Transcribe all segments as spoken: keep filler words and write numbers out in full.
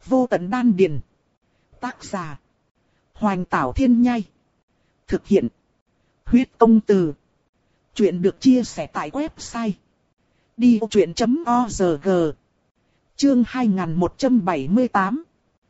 Vô tận đan điền. Tác giả. Hoành Tảo Thiên Nhai. Thực hiện. Huyết Công Từ. Chuyện được chia sẻ tại website đi vô chuyện chấm org. Chương hai nghìn một trăm bảy mươi tám.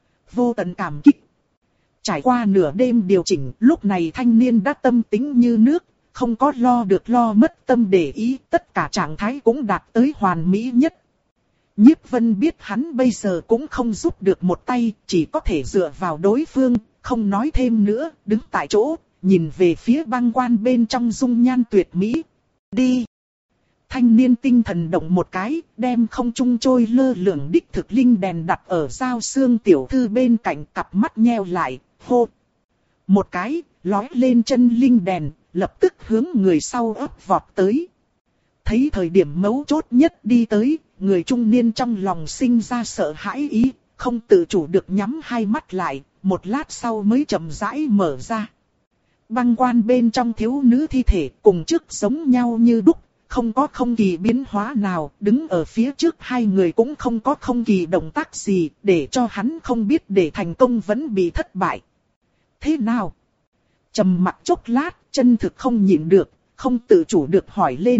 Vô tận cảm kích. Trải qua nửa đêm điều chỉnh, lúc này thanh niên đã tâm tính như nước, không có lo được lo mất tâm để ý, tất cả trạng thái cũng đạt tới hoàn mỹ nhất. Nhiếp Vân biết hắn bây giờ cũng không giúp được một tay, chỉ có thể dựa vào đối phương, không nói thêm nữa, đứng tại chỗ, nhìn về phía băng quan bên trong dung nhan tuyệt mỹ. Đi! Thanh niên tinh thần động một cái, đem không trung trôi lơ lửng đích thực linh đèn đặt ở Giao Xương tiểu thư bên cạnh, cặp mắt nheo lại, hô. Một cái, lói lên chân linh đèn, lập tức hướng người sau ấp vọt tới. Thấy thời điểm mấu chốt nhất đi tới, người trung niên trong lòng sinh ra sợ hãi ý, không tự chủ được nhắm hai mắt lại, một lát sau mới chậm rãi mở ra. Băng quan bên trong thiếu nữ thi thể cùng trước giống nhau như đúc, không có không kỳ biến hóa nào, đứng ở phía trước hai người cũng không có không kỳ động tác gì, để cho hắn không biết để thành công vẫn bị thất bại. Thế nào? Trầm mặc chốc lát, chân thực không nhịn được, không tự chủ được hỏi lên.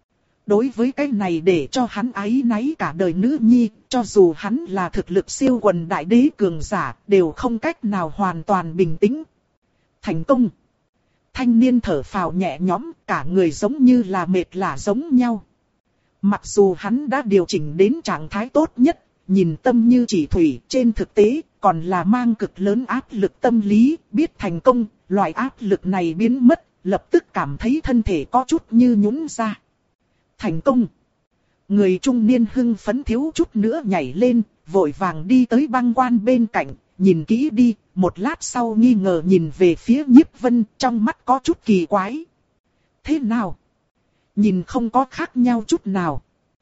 Đối với cái này để cho hắn áy náy cả đời nữ nhi, cho dù hắn là thực lực siêu quần đại đế cường giả, đều không cách nào hoàn toàn bình tĩnh. Thành công. Thanh niên thở phào nhẹ nhõm, cả người giống như là mệt lả giống nhau. Mặc dù hắn đã điều chỉnh đến trạng thái tốt nhất, nhìn tâm như chỉ thủy, trên thực tế còn là mang cực lớn áp lực tâm lý, biết thành công, loại áp lực này biến mất, lập tức cảm thấy thân thể có chút như nhũn ra. Thành công. Người trung niên hưng phấn thiếu chút nữa nhảy lên, vội vàng đi tới băng quan bên cạnh, nhìn kỹ đi, một lát sau nghi ngờ nhìn về phía Nhiếp Vân, trong mắt có chút kỳ quái. Thế nào? Nhìn không có khác nhau chút nào.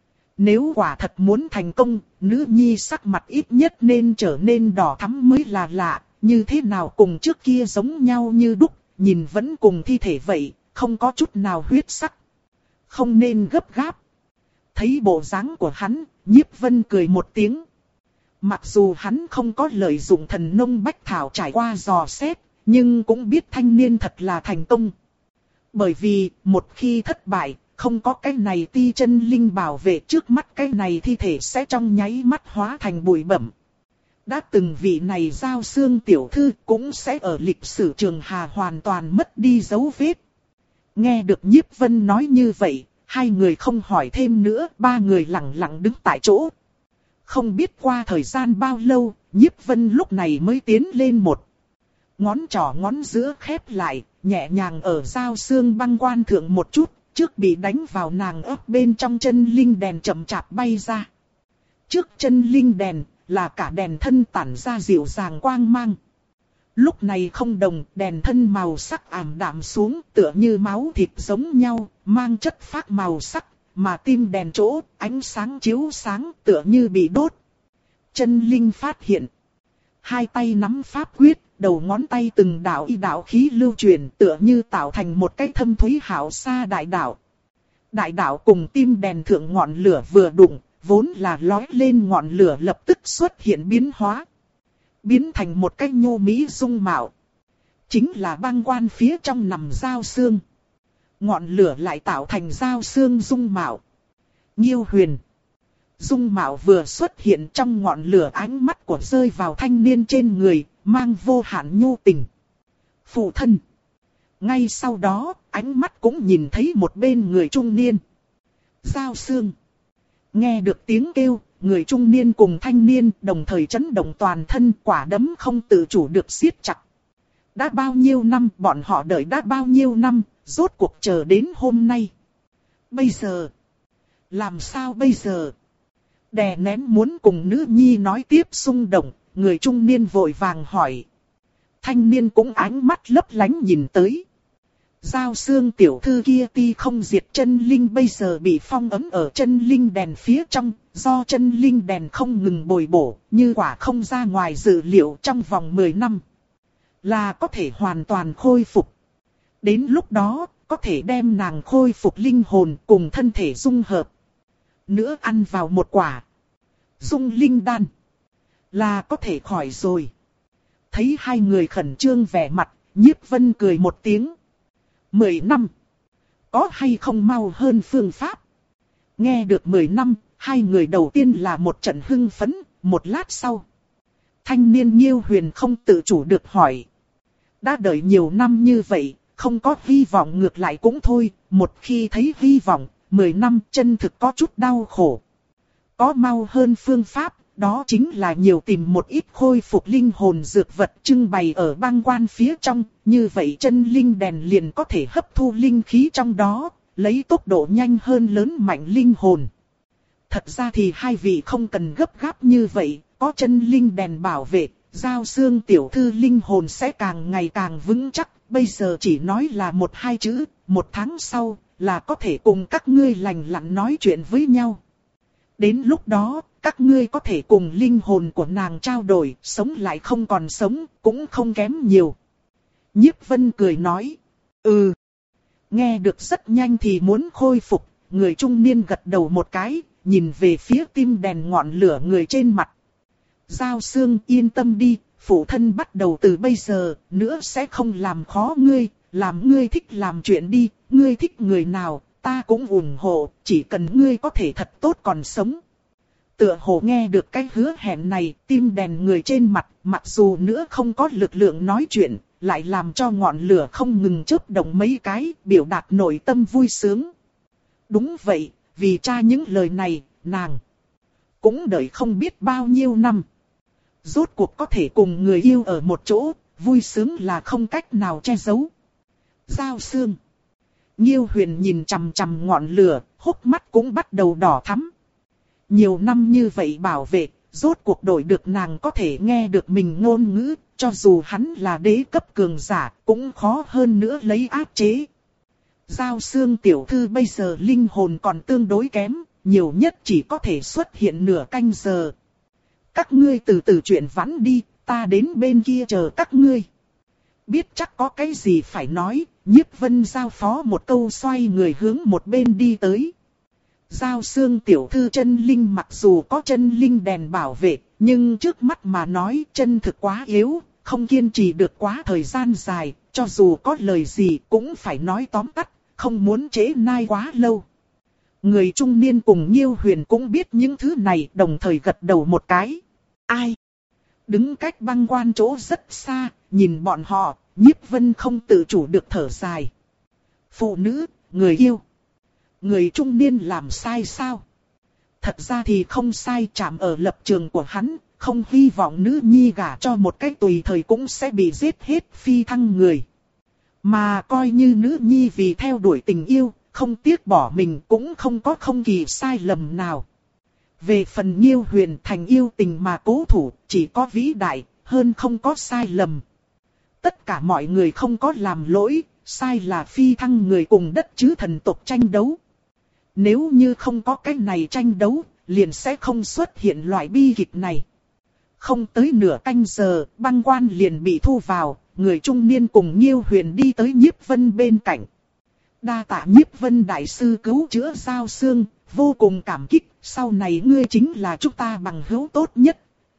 Nếu quả thật muốn thành công, nữ nhi sắc mặt ít nhất nên trở nên đỏ thắm mới là lạ, như thế nào cùng trước kia giống nhau như đúc, nhìn vẫn cùng thi thể vậy, không có chút nào huyết sắc. Không nên gấp gáp. Thấy bộ dáng của hắn, Nhiếp Vân cười một tiếng. Mặc dù hắn không có lợi dụng thần nông bách thảo trải qua dò xét, nhưng cũng biết thanh niên thật là thành công. Bởi vì, một khi thất bại, không có cái này ti chân linh bảo vệ trước mắt, cái này thi thể sẽ trong nháy mắt hóa thành bụi bặm. Đã từng vị này Giao Xương tiểu thư cũng sẽ ở lịch sử Trường Hà hoàn toàn mất đi dấu vết. Nghe được Nhiếp Vân nói như vậy, hai người không hỏi thêm nữa, ba người lặng lặng đứng tại chỗ. Không biết qua thời gian bao lâu, Nhiếp Vân lúc này mới tiến lên một. Ngón trỏ ngón giữa khép lại, nhẹ nhàng ở Giao Xương băng quan thượng một chút, trước bị đánh vào nàng ấp bên trong chân linh đèn chậm chạp bay ra. Trước chân linh đèn, là cả đèn thân tản ra dịu dàng quang mang. Lúc này không đồng, đèn thân màu sắc ảm đạm xuống, tựa như máu thịt giống nhau, mang chất phác màu sắc, mà tim đèn chỗ, ánh sáng chiếu sáng, tựa như bị đốt. Chân linh phát hiện. Hai tay nắm pháp quyết, đầu ngón tay từng đạo y đạo khí lưu truyền, tựa như tạo thành một cái thâm thúy hảo xa đại đạo. Đại đạo cùng tim đèn thượng ngọn lửa vừa đụng, vốn là lói lên ngọn lửa lập tức xuất hiện biến hóa. Biến thành một cái nhô mỹ dung mạo. Chính là băng quan phía trong nằm Giao Xương. Ngọn lửa lại tạo thành Giao Xương dung mạo. Nhiêu huyền. Dung mạo vừa xuất hiện trong ngọn lửa, ánh mắt của rơi vào thanh niên trên người, mang vô hạn nhu tình. Phụ thân. Ngay sau đó, ánh mắt cũng nhìn thấy một bên người trung niên. Giao Xương. Nghe được tiếng kêu, người trung niên cùng thanh niên đồng thời chấn động toàn thân, quả đấm không tự chủ được siết chặt. Đã bao nhiêu năm, bọn họ đợi đã bao nhiêu năm, rốt cuộc chờ đến hôm nay. Bây giờ, làm sao bây giờ? Đè nén muốn cùng nữ nhi nói tiếp xung động, người trung niên vội vàng hỏi. Thanh niên cũng ánh mắt lấp lánh nhìn tới. Giao Xương tiểu thư kia ti không diệt chân linh bây giờ bị phong ấn ở chân linh đèn phía trong, do chân linh đèn không ngừng bồi bổ, như quả không ra ngoài dự liệu trong vòng mười năm. Là có thể hoàn toàn khôi phục. Đến lúc đó, có thể đem nàng khôi phục linh hồn cùng thân thể dung hợp. Nữa ăn vào một quả dung linh đan. là có thể khỏi rồi. Thấy hai người khẩn trương vẻ mặt, Nhiếp Vân cười một tiếng. Mười năm. Có hay không mau hơn phương pháp? Nghe được mười năm, hai người đầu tiên là một trận hưng phấn, một lát sau. Thanh niên Nhiêu Huyền không tự chủ được hỏi. Đã đợi nhiều năm như vậy, không có hy vọng ngược lại cũng thôi, một khi thấy hy vọng, mười năm chân thực có chút đau khổ. Có mau hơn phương pháp, đó chính là nhiều tìm một ít khôi phục linh hồn dược vật trưng bày ở băng quan phía trong, như vậy chân linh đèn liền có thể hấp thu linh khí trong đó, lấy tốc độ nhanh hơn lớn mạnh linh hồn. Thật ra thì hai vị không cần gấp gáp như vậy, có chân linh đèn bảo vệ, Giao Xương tiểu thư linh hồn sẽ càng ngày càng vững chắc, bây giờ chỉ nói là một hai chữ, một tháng sau là có thể cùng các ngươi lành lặn nói chuyện với nhau. Đến lúc đó, các ngươi có thể cùng linh hồn của nàng trao đổi, sống lại không còn sống, cũng không kém nhiều. Nhiếp Vân cười nói, ừ. Nghe được rất nhanh thì muốn khôi phục, người trung niên gật đầu một cái, nhìn về phía tim đèn ngọn lửa người trên mặt. Giao Xương yên tâm đi, phụ thân bắt đầu từ bây giờ, nữa sẽ không làm khó ngươi, làm ngươi thích làm chuyện đi, ngươi thích người nào, ta cũng ủng hộ, chỉ cần ngươi có thể thật tốt còn sống. Tựa hồ nghe được cái hứa hẹn này, tim đèn người trên mặt, mặc dù nữa không có lực lượng nói chuyện, lại làm cho ngọn lửa không ngừng chớp động mấy cái, biểu đạt nội tâm vui sướng. Đúng vậy, vì cha những lời này, nàng cũng đợi không biết bao nhiêu năm. Rốt cuộc có thể cùng người yêu ở một chỗ, vui sướng là không cách nào che giấu. Giao Xương. Nhiêu Huyền nhìn chằm chằm ngọn lửa, hốc mắt cũng bắt đầu đỏ thắm. Nhiều năm như vậy bảo vệ, rốt cuộc đổi được nàng có thể nghe được mình ngôn ngữ, cho dù hắn là đế cấp cường giả, cũng khó hơn nữa lấy áp chế. Giao Xương tiểu thư bây giờ linh hồn còn tương đối kém, nhiều nhất chỉ có thể xuất hiện nửa canh giờ. Các ngươi từ từ chuyện vãn đi, ta đến bên kia chờ các ngươi. Biết chắc có cái gì phải nói, Nhiếp Vân giao phó một câu xoay người hướng một bên đi tới. Giao Xương tiểu thư chân linh mặc dù có chân linh đèn bảo vệ, nhưng trước mắt mà nói chân thực quá yếu, không kiên trì được quá thời gian dài, cho dù có lời gì cũng phải nói tóm tắt, không muốn trễ nai quá lâu. Người trung niên cùng Nhiêu Huyền cũng biết những thứ này, đồng thời gật đầu một cái. Ai? Đứng cách băng quan chỗ rất xa, nhìn bọn họ, Nhiếp Vân không tự chủ được thở dài. Phụ nữ, người yêu. Người trung niên làm sai sao? Thật ra thì không sai, chạm ở lập trường của hắn, không hy vọng nữ nhi gả cho một cách tùy thời cũng sẽ bị giết hết phi thăng người. Mà coi như nữ nhi vì theo đuổi tình yêu, không tiếc bỏ mình cũng không có không kỳ sai lầm nào. Về phần Nhiêu Huyền thành yêu tình mà cố thủ, chỉ có vĩ đại, hơn không có sai lầm. Tất cả mọi người không có làm lỗi, sai là phi thăng người cùng đất chứ thần tộc tranh đấu. Nếu như không có cái này tranh đấu, liền sẽ không xuất hiện loại bi kịch này. Không tới nửa canh giờ, băng quan liền bị thu vào, người trung niên cùng Nhiêu Huyền đi tới Nhiếp Vân bên cạnh. Đa tạ Nhiếp Vân đại sư cứu chữa Giao Xương, vô cùng cảm kích, sau này ngươi chính là chúng ta bằng hữu tốt nhất.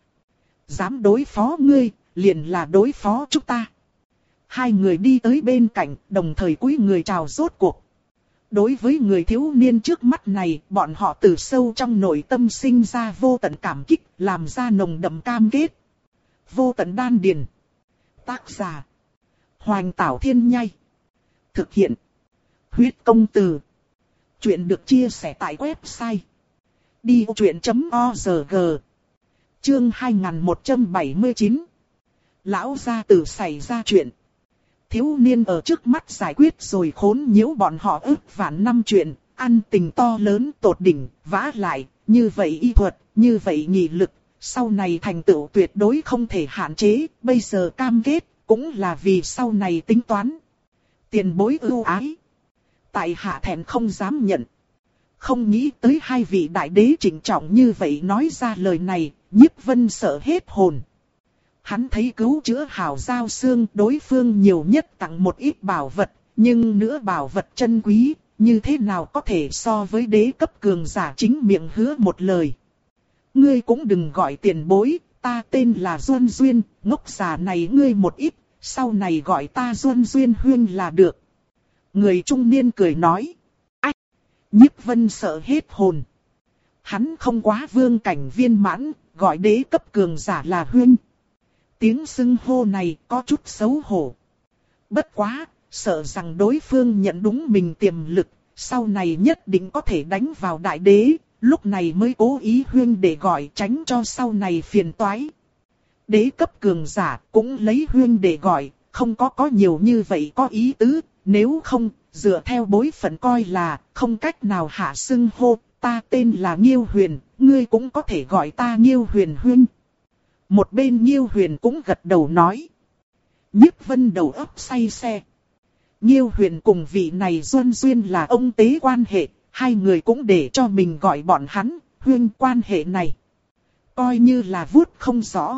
Dám đối phó ngươi, liền là đối phó chúng ta. Hai người đi tới bên cạnh, đồng thời cúi người chào rốt cuộc. Đối với người thiếu niên trước mắt này, bọn họ từ sâu trong nội tâm sinh ra vô tận cảm kích, làm ra nồng đậm cam kết. Vô tận đan điền. Tác giả: Hoành Tảo Thiên Nhai. Thực hiện: Huyết Công Từ. Chuyện được chia sẻ tại website đi ô chuyện chấm org. Chương hai nghìn một trăm bảy mươi chín. Lão gia tử xảy ra chuyện. Thiếu niên ở trước mắt giải quyết rồi khốn nhiễu bọn họ ức vạn năm chuyện, ăn tình to lớn tột đỉnh, vả lại, như vậy y thuật, như vậy nghị lực, sau này thành tựu tuyệt đối không thể hạn chế, bây giờ cam kết, cũng là vì sau này tính toán. Tiền bối ưu ái. Tại hạ thẹn không dám nhận. Không nghĩ tới hai vị đại đế trịnh trọng như vậy nói ra lời này, Nhiếp Vân sợ hết hồn. Hắn thấy cứu chữa hảo Giao Xương, đối phương nhiều nhất tặng một ít bảo vật, nhưng nữa bảo vật chân quý, như thế nào có thể so với đế cấp cường giả chính miệng hứa một lời. Ngươi cũng đừng gọi tiền bối, ta tên là Duân Duyên, ngốc già này ngươi một ít, sau này gọi ta Duân Duyên huynh là được. Người trung niên cười nói. Ách! Nhiếp Vân sợ hết hồn. Hắn không quá vương cảnh viên mãn, gọi đế cấp cường giả là huynh. Tiếng xưng hô này có chút xấu hổ. Bất quá, sợ rằng đối phương nhận đúng mình tiềm lực, sau này nhất định có thể đánh vào đại đế, lúc này mới cố ý huynh để gọi tránh cho sau này phiền toái. Đế cấp cường giả cũng lấy huynh để gọi, không có có nhiều như vậy có ý tứ, nếu không, dựa theo bối phận coi là không cách nào hạ xưng hô, ta tên là Nghiêu Huyền, ngươi cũng có thể gọi ta Nghiêu Huyền huynh. Một bên Nghiêu Huyền cũng gật đầu nói. Nhiếp Vân đầu óc say xe. Nghiêu Huyền cùng vị này Duân Duyên là ông tế quan hệ, hai người cũng để cho mình gọi bọn hắn, huynh quan hệ này. Coi như là vuốt không rõ.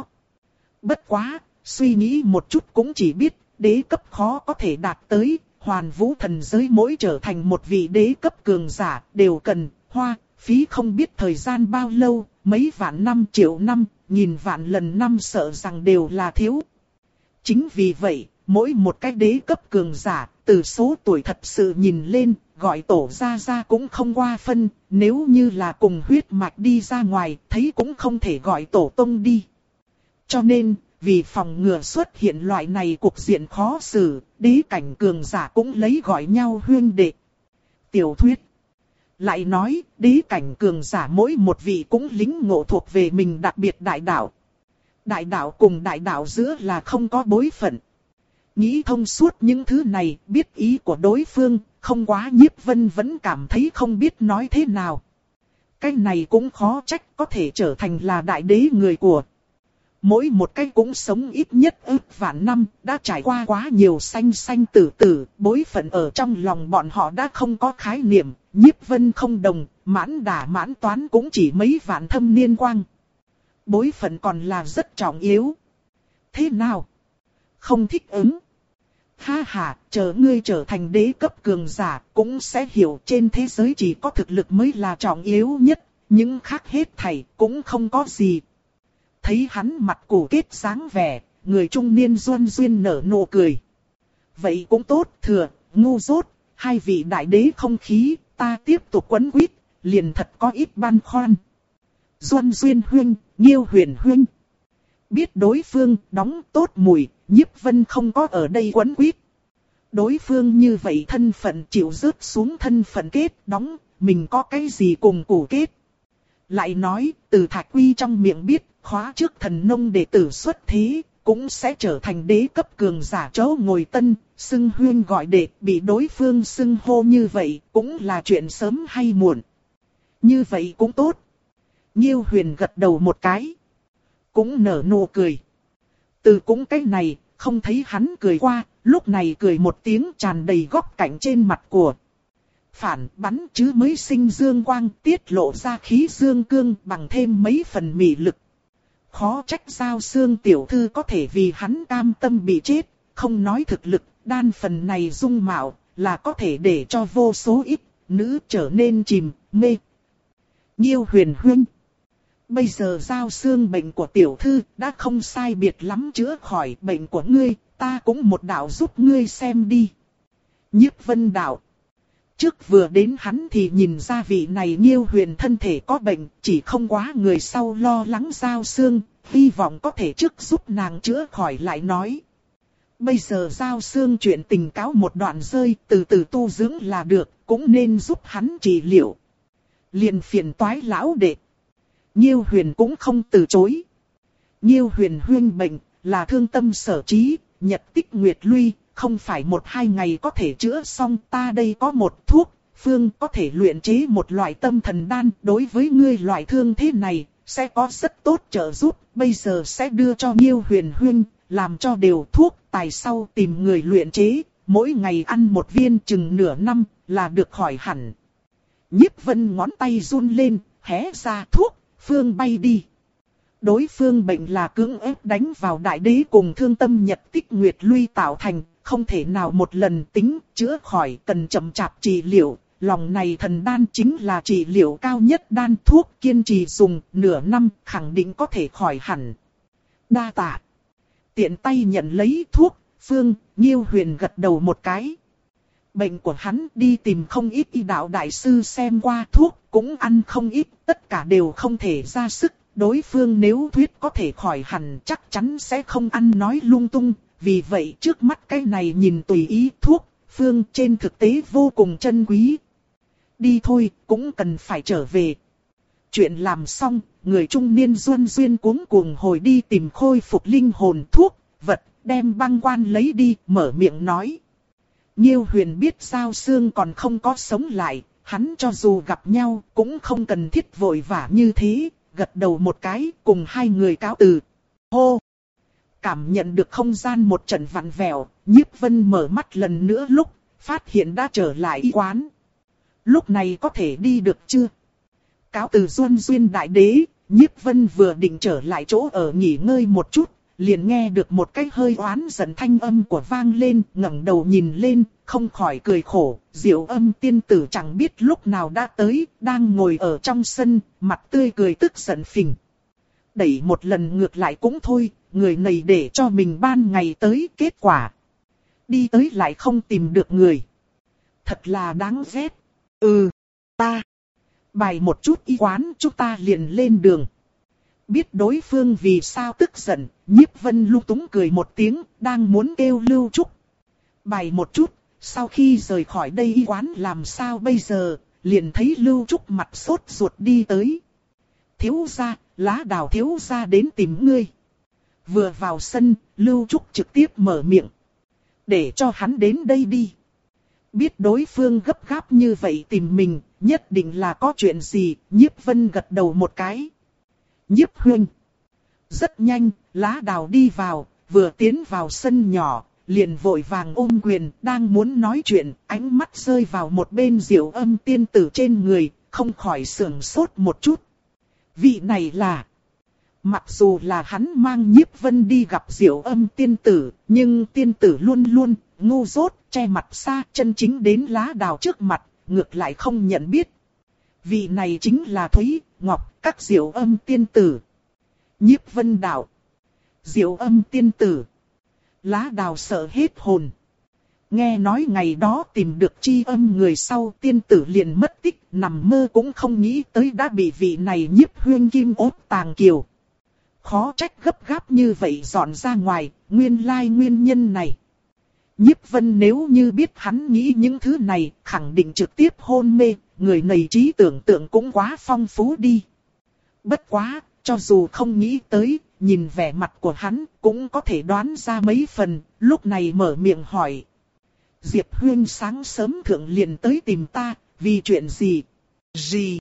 Bất quá, suy nghĩ một chút cũng chỉ biết, đế cấp khó có thể đạt tới, hoàn vũ thần giới mỗi trở thành một vị đế cấp cường giả, đều cần, hoa, phí không biết thời gian bao lâu, mấy vạn năm triệu năm, nghìn vạn lần năm sợ rằng đều là thiếu. Chính vì vậy, mỗi một cái đế cấp cường giả, từ số tuổi thật sự nhìn lên, gọi tổ ra ra cũng không qua phân, nếu như là cùng huyết mạch đi ra ngoài, thấy cũng không thể gọi tổ tông đi. Cho nên, vì phòng ngừa xuất hiện loại này cuộc diện khó xử, đế cảnh cường giả cũng lấy gọi nhau huynh đệ. Tiểu thuyết lại nói, đế cảnh cường giả mỗi một vị cũng lính ngộ thuộc về mình đặc biệt đại đạo. Đại đạo cùng đại đạo giữa là không có bối phận. Nghĩ thông suốt những thứ này, biết ý của đối phương, không quá Nhiếp Vân vẫn cảm thấy không biết nói thế nào. Cái này cũng khó trách có thể trở thành là đại đế người của. Mỗi một cái cũng sống ít nhất ức vạn năm, đã trải qua quá nhiều sanh sanh tử tử, bối phận ở trong lòng bọn họ đã không có khái niệm, Nhiếp Vân không đồng, mãn đả mãn toán cũng chỉ mấy vạn thâm niên quang. Bối phận còn là rất trọng yếu. Thế nào? Không thích ứng. Ha ha, chờ ngươi trở thành đế cấp cường giả, cũng sẽ hiểu trên thế giới chỉ có thực lực mới là trọng yếu nhất, những khác hết thảy cũng không có gì. Thấy hắn mặt cổ kết sáng vẻ, người trung niên Duân Duyên nở nụ cười. Vậy cũng tốt, thừa, ngu dốt, hai vị đại đế không khí, ta tiếp tục quấn quýt, liền thật có ít băn khoăn. Duân Duyên huynh, Nghiêu Huyền huynh. Biết đối phương đóng tốt mùi, Nhiếp Vân không có ở đây quấn quýt. Đối phương như vậy thân phận chịu rớt xuống thân phận kết đóng, mình có cái gì cùng cổ kết. Lại nói, từ Thạch Quy trong miệng biết, khóa trước thần nông đệ tử xuất thế, cũng sẽ trở thành đế cấp cường giả chỗ ngồi tân, xưng huyên gọi đệ, bị đối phương xưng hô như vậy, cũng là chuyện sớm hay muộn. Như vậy cũng tốt. Nghiêu Huyền gật đầu một cái, cũng nở nụ cười. Từ cũng cái này, không thấy hắn cười qua, lúc này cười một tiếng tràn đầy góc cạnh trên mặt của. Phản bắn chứ mới sinh dương quang, tiết lộ ra khí dương cương bằng thêm mấy phần mị lực. Khó trách Giao Xương tiểu thư có thể vì hắn cam tâm bị chết, không nói thực lực, đan phần này dung mạo, là có thể để cho vô số ít, nữ trở nên chìm, mê. Nghiêu Huyền huynh. Bây giờ Giao Xương bệnh của tiểu thư đã không sai biệt lắm chữa khỏi bệnh của ngươi, ta cũng một đạo giúp ngươi xem đi. Nhiếp Vân đạo. Trước vừa đến hắn thì nhìn ra vị này Nghiêu Huyền thân thể có bệnh, chỉ không quá người sau lo lắng Giao Xương, hy vọng có thể trước giúp nàng chữa khỏi lại nói. Bây giờ Giao Xương chuyện tình cáo một đoạn rơi, từ từ tu dưỡng là được, cũng nên giúp hắn trị liệu. Liền phiền toái lão đệ. Nghiêu Huyền cũng không từ chối. Nghiêu Huyền huynh bệnh, là thương tâm sở trí, nhật tích nguyệt lui, không phải một hai ngày có thể chữa xong, ta đây có một thuốc, phương có thể luyện chế một loại tâm thần đan, đối với ngươi loại thương thế này, sẽ có rất tốt trợ giúp, bây giờ sẽ đưa cho Nghiêu Huyền huynh, làm cho đều thuốc, tài sau tìm người luyện chế, mỗi ngày ăn một viên chừng nửa năm, là được khỏi hẳn. Nhiếp Vân ngón tay run lên, hé ra thuốc, phương bay đi. Đối phương bệnh là cưỡng ép đánh vào đại đế cùng thương tâm nhật tích nguyệt lui tạo thành, không thể nào một lần tính, chữa khỏi, cần chậm chạp trị liệu. Lòng này thần đan chính là trị liệu cao nhất đan thuốc, kiên trì dùng, nửa năm khẳng định có thể khỏi hẳn. Đa tạ. Tiện tay nhận lấy thuốc, Phương Nghiêu Huyền gật đầu một cái. Bệnh của hắn đi tìm không ít y đạo đại sư xem qua thuốc, cũng ăn không ít, tất cả đều không thể ra sức. Đối phương nếu thuyết có thể khỏi hẳn chắc chắn sẽ không ăn nói lung tung. Vì vậy trước mắt cái này nhìn tùy ý thuốc, Phương trên thực tế vô cùng chân quý. Đi thôi, cũng cần phải trở về. Chuyện làm xong, người trung niên Duân Duyên cuống cuồng hồi đi tìm khôi phục linh hồn thuốc, vật, đem băng quan lấy đi, mở miệng nói. Nghiêu Huyền biết Giao Xương còn không có sống lại, hắn cho dù gặp nhau cũng không cần thiết vội vã như thế, gật đầu một cái cùng hai người cáo từ. Hô! Cảm nhận được không gian một trận vặn vẹo, Nhiếp Vân mở mắt lần nữa lúc, phát hiện đã trở lại y quán. Lúc này có thể đi được chưa? Cáo từ Duân Duyên đại đế, Nhiếp Vân vừa định trở lại chỗ ở nghỉ ngơi một chút, liền nghe được một cái hơi oán giận thanh âm của vang lên, ngẩng đầu nhìn lên, không khỏi cười khổ. Diệu Âm tiên tử chẳng biết lúc nào đã tới, đang ngồi ở trong sân, mặt tươi cười tức giận phình. Đẩy một lần ngược lại cũng thôi, người này để cho mình ban ngày tới, kết quả đi tới lại không tìm được người. Thật là đáng ghét. Ừ, ta bài một chút y quán, chúng ta liền lên đường. Biết đối phương vì sao tức giận, Nhiếp Vân lung túng cười một tiếng, đang muốn kêu Lưu Trúc bài một chút, sau khi rời khỏi đây y quán làm sao bây giờ, liền thấy Lưu Trúc mặt sốt ruột đi tới. Thiếu gia, Lá Đào thiếu gia đến tìm ngươi. Vừa vào sân, Lưu Trúc trực tiếp mở miệng. Để cho hắn đến đây đi. Biết đối phương gấp gáp như vậy tìm mình, nhất định là có chuyện gì, Nhiếp Vân gật đầu một cái. Nhiếp huynh. Rất nhanh, Lá Đào đi vào, vừa tiến vào sân nhỏ, liền vội vàng ôm quyền, đang muốn nói chuyện, ánh mắt rơi vào một bên Diệu Âm tiên tử trên người, không khỏi sưởng sốt một chút. Vị này là... Mặc dù là hắn mang Nhiếp Vân đi gặp Diệu Âm tiên tử, nhưng tiên tử luôn luôn ngu dốt, che mặt xa, chân chính đến Lá Đào trước mặt, ngược lại không nhận biết. Vị này chính là Thúy Ngọc, các Diệu Âm tiên tử. Nhiếp Vân đạo. Diệu Âm tiên tử. Lá Đào sợ hết hồn. Nghe nói ngày đó tìm được chi âm người sau, tiên tử liền mất tích, nằm mơ cũng không nghĩ tới đã bị vị này Nhiếp huynh kim ốt tàng kiều. Khó trách gấp gáp như vậy dọn ra ngoài, nguyên lai nguyên nhân này. Nhiếp Vân nếu như biết hắn nghĩ những thứ này, khẳng định trực tiếp hôn mê, người này trí tưởng tượng cũng quá phong phú đi. Bất quá, cho dù không nghĩ tới, nhìn vẻ mặt của hắn, cũng có thể đoán ra mấy phần, lúc này mở miệng hỏi. Diệp huynh sáng sớm thượng liền tới tìm ta, vì chuyện gì? Gì?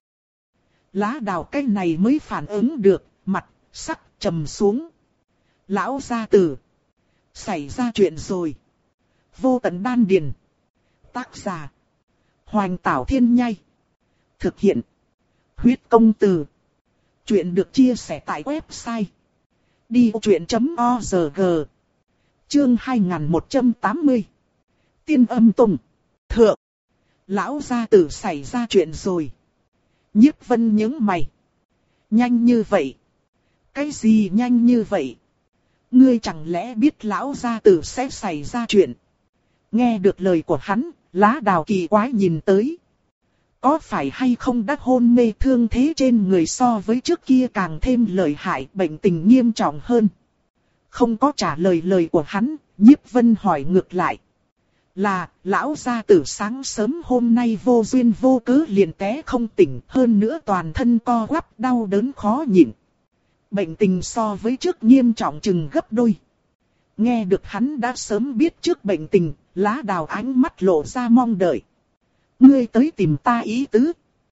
Lá Đào cái này mới phản ứng được, mặt, sắc, trầm xuống. Lão gia tử. Xảy ra chuyện rồi. Vô tận đan điền. Tác giả. Hoành Tảo Thiên Nhai. Thực hiện. Huyết công từ. Chuyện được chia sẻ tại website. đi vô chuyện chấm org. Chương hai nghìn một trăm tám mươi. Tiên âm tùng. Thượng. Lão gia tử xảy ra chuyện rồi. Nhiếp Vân nhướng mày. Nhanh như vậy. Cái gì nhanh như vậy? Ngươi chẳng lẽ biết lão gia tử sẽ xảy ra chuyện? Nghe được lời của hắn, Lá Đào kỳ quái nhìn tới. Có phải hay không đã hôn mê, thương thế trên người so với trước kia càng thêm lợi hại, bệnh tình nghiêm trọng hơn? Không có trả lời lời của hắn, Nhiếp Vân hỏi ngược lại. Là, lão gia tử sáng sớm hôm nay vô duyên vô cớ liền té không tỉnh, hơn nữa toàn thân co quắp đau đớn khó nhịn. Bệnh tình so với trước nghiêm trọng chừng gấp đôi. Nghe được hắn đã sớm biết trước bệnh tình, Lá Đào ánh mắt lộ ra mong đợi. Ngươi tới tìm ta ý tứ.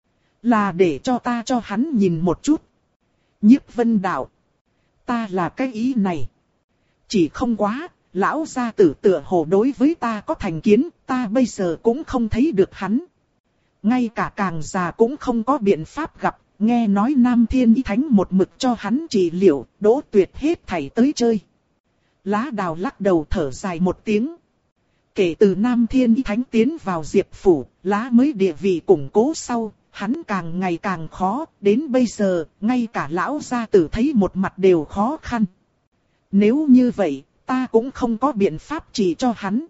Là để cho ta cho hắn nhìn một chút. Nhiếp Vân đạo. Ta là cái ý này. Chỉ không quá, lão gia tử tựa hồ đối với ta có thành kiến, ta bây giờ cũng không thấy được hắn. Ngay cả càng già cũng không có biện pháp gặp. Nghe nói Nam Thiên Y Thánh một mực cho hắn trị liệu, Đỗ Tuyệt hết thảy tới chơi. Lá Đào lắc đầu thở dài một tiếng. Kể từ Nam Thiên Y Thánh tiến vào Diệp Phủ, Lá mới địa vị củng cố sau, hắn càng ngày càng khó, đến bây giờ, ngay cả lão gia tử thấy một mặt đều khó khăn. Nếu như vậy, ta cũng không có biện pháp trị cho hắn.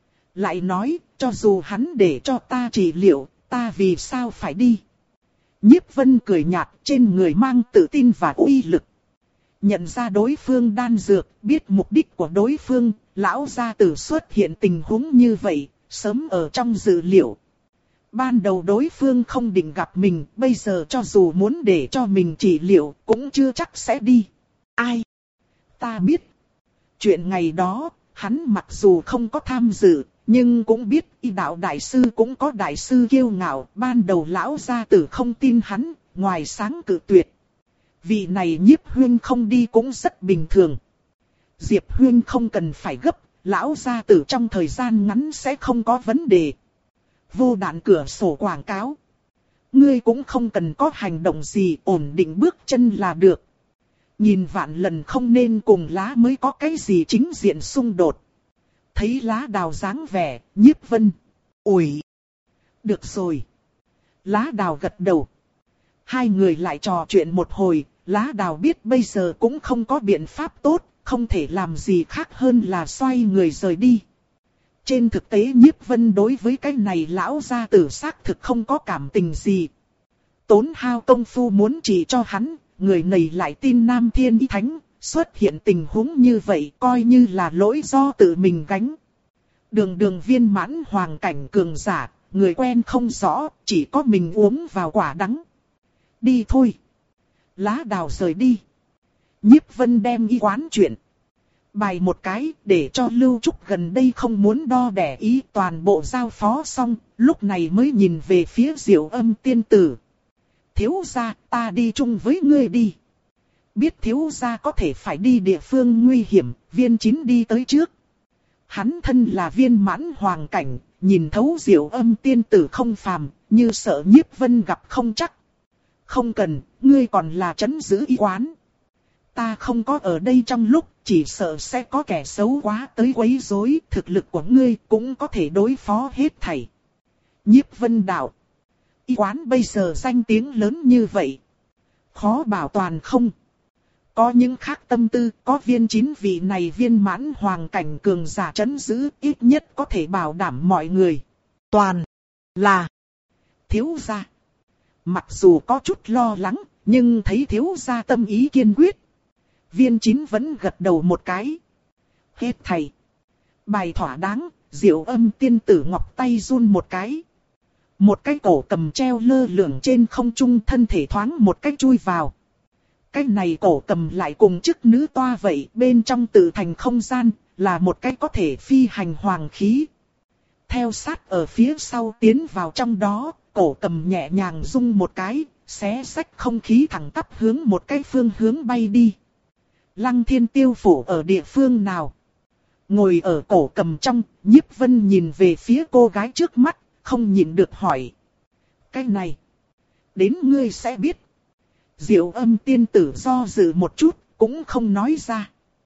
Lại nói, cho dù hắn để cho ta trị liệu, ta vì sao phải đi? Nhiếp Vân cười nhạt, trên người mang tự tin và uy lực. Nhận ra đối phương đan dược, biết mục đích của đối phương, lão gia tử xuất hiện tình huống như vậy, sớm ở trong dự liệu. Ban đầu đối phương không định gặp mình, bây giờ cho dù muốn để cho mình trị liệu, cũng chưa chắc sẽ đi. Ai? Ta biết. Chuyện ngày đó, hắn mặc dù không có tham dự, nhưng cũng biết y đạo đại sư cũng có đại sư kiêu ngạo. Ban đầu lão gia tử không tin hắn, ngoài sáng cự tuyệt. Vị này Nhiếp Huyên không đi cũng rất bình thường. Diệp Huyên không cần phải gấp, lão gia tử trong thời gian ngắn sẽ không có vấn đề. Vô đạn cửa sổ quảng cáo. Ngươi cũng không cần có hành động gì, ổn định bước chân là được. Nhìn vạn lần không nên cùng lá mới có cái gì chính diện xung đột. Thấy lá đào dáng vẻ, Nhiếp Vân. Ủi! Được rồi. Lá đào gật đầu. Hai người lại trò chuyện một hồi, lá đào biết bây giờ cũng không có biện pháp tốt, không thể làm gì khác hơn là xoay người rời đi. Trên thực tế Nhiếp Vân đối với cái này lão gia tử xác thực không có cảm tình gì. Tốn hao công phu muốn trị cho hắn, người này lại tin Nam Thiên Y Thánh, xuất hiện tình huống như vậy coi như là lỗi do tự mình gánh. Đường đường viên mãn hoàng cảnh cường giả, người quen không rõ, chỉ có mình uống vào quả đắng. Đi thôi. Lá đào rời đi. Nhiếp Vân đem y quán chuyện bài một cái, để cho Lưu Trúc gần đây không muốn đo đẻ ý toàn bộ giao phó xong, lúc này mới nhìn về phía Diệu Âm tiên tử. Thiếu gia, ta đi chung với ngươi đi. Biết thiếu gia có thể phải đi địa phương nguy hiểm, Viên Chín đi tới trước. Hắn thân là viên mãn hoàng cảnh, nhìn thấu Diệu Âm tiên tử không phàm, như sợ Nhiếp Vân gặp không chắc. Không cần, ngươi còn là trấn giữ y quán. Ta không có ở đây trong lúc, chỉ sợ sẽ có kẻ xấu quá tới quấy rối, thực lực của ngươi cũng có thể đối phó hết thảy. Nhiếp Vân đạo. Y quán bây giờ danh tiếng lớn như vậy. Khó bảo toàn không. Có những khác tâm tư, có Viên Chín vị này viên mãn hoàng cảnh cường giả trấn giữ, ít nhất có thể bảo đảm mọi người. Toàn là thiếu gia. Mặc dù có chút lo lắng, nhưng thấy thiếu gia tâm ý kiên quyết. Viên Chín vẫn gật đầu một cái. Hết thầy. Bài thỏa đáng, Diệu Âm tiên tử ngọc tay run một cái. Một cái cổ cầm treo lơ lửng trên không trung, thân thể thoáng một cái chui vào. Cái này cổ cầm lại cùng chức nữ toa vậy, bên trong tự thành không gian, là một cái có thể phi hành hoàng khí. Theo sát ở phía sau tiến vào trong đó, cổ cầm nhẹ nhàng rung một cái, xé xách không khí thẳng tắp hướng một cái phương hướng bay đi. Lăng Thiên tiêu phủ ở địa phương nào? Ngồi ở cổ cầm trong, Nhiếp Vân nhìn về phía cô gái trước mắt, không nhịn được hỏi. Cái này, đến ngươi sẽ biết. Diệu Âm tiên tử do dự một chút, cũng không nói ra.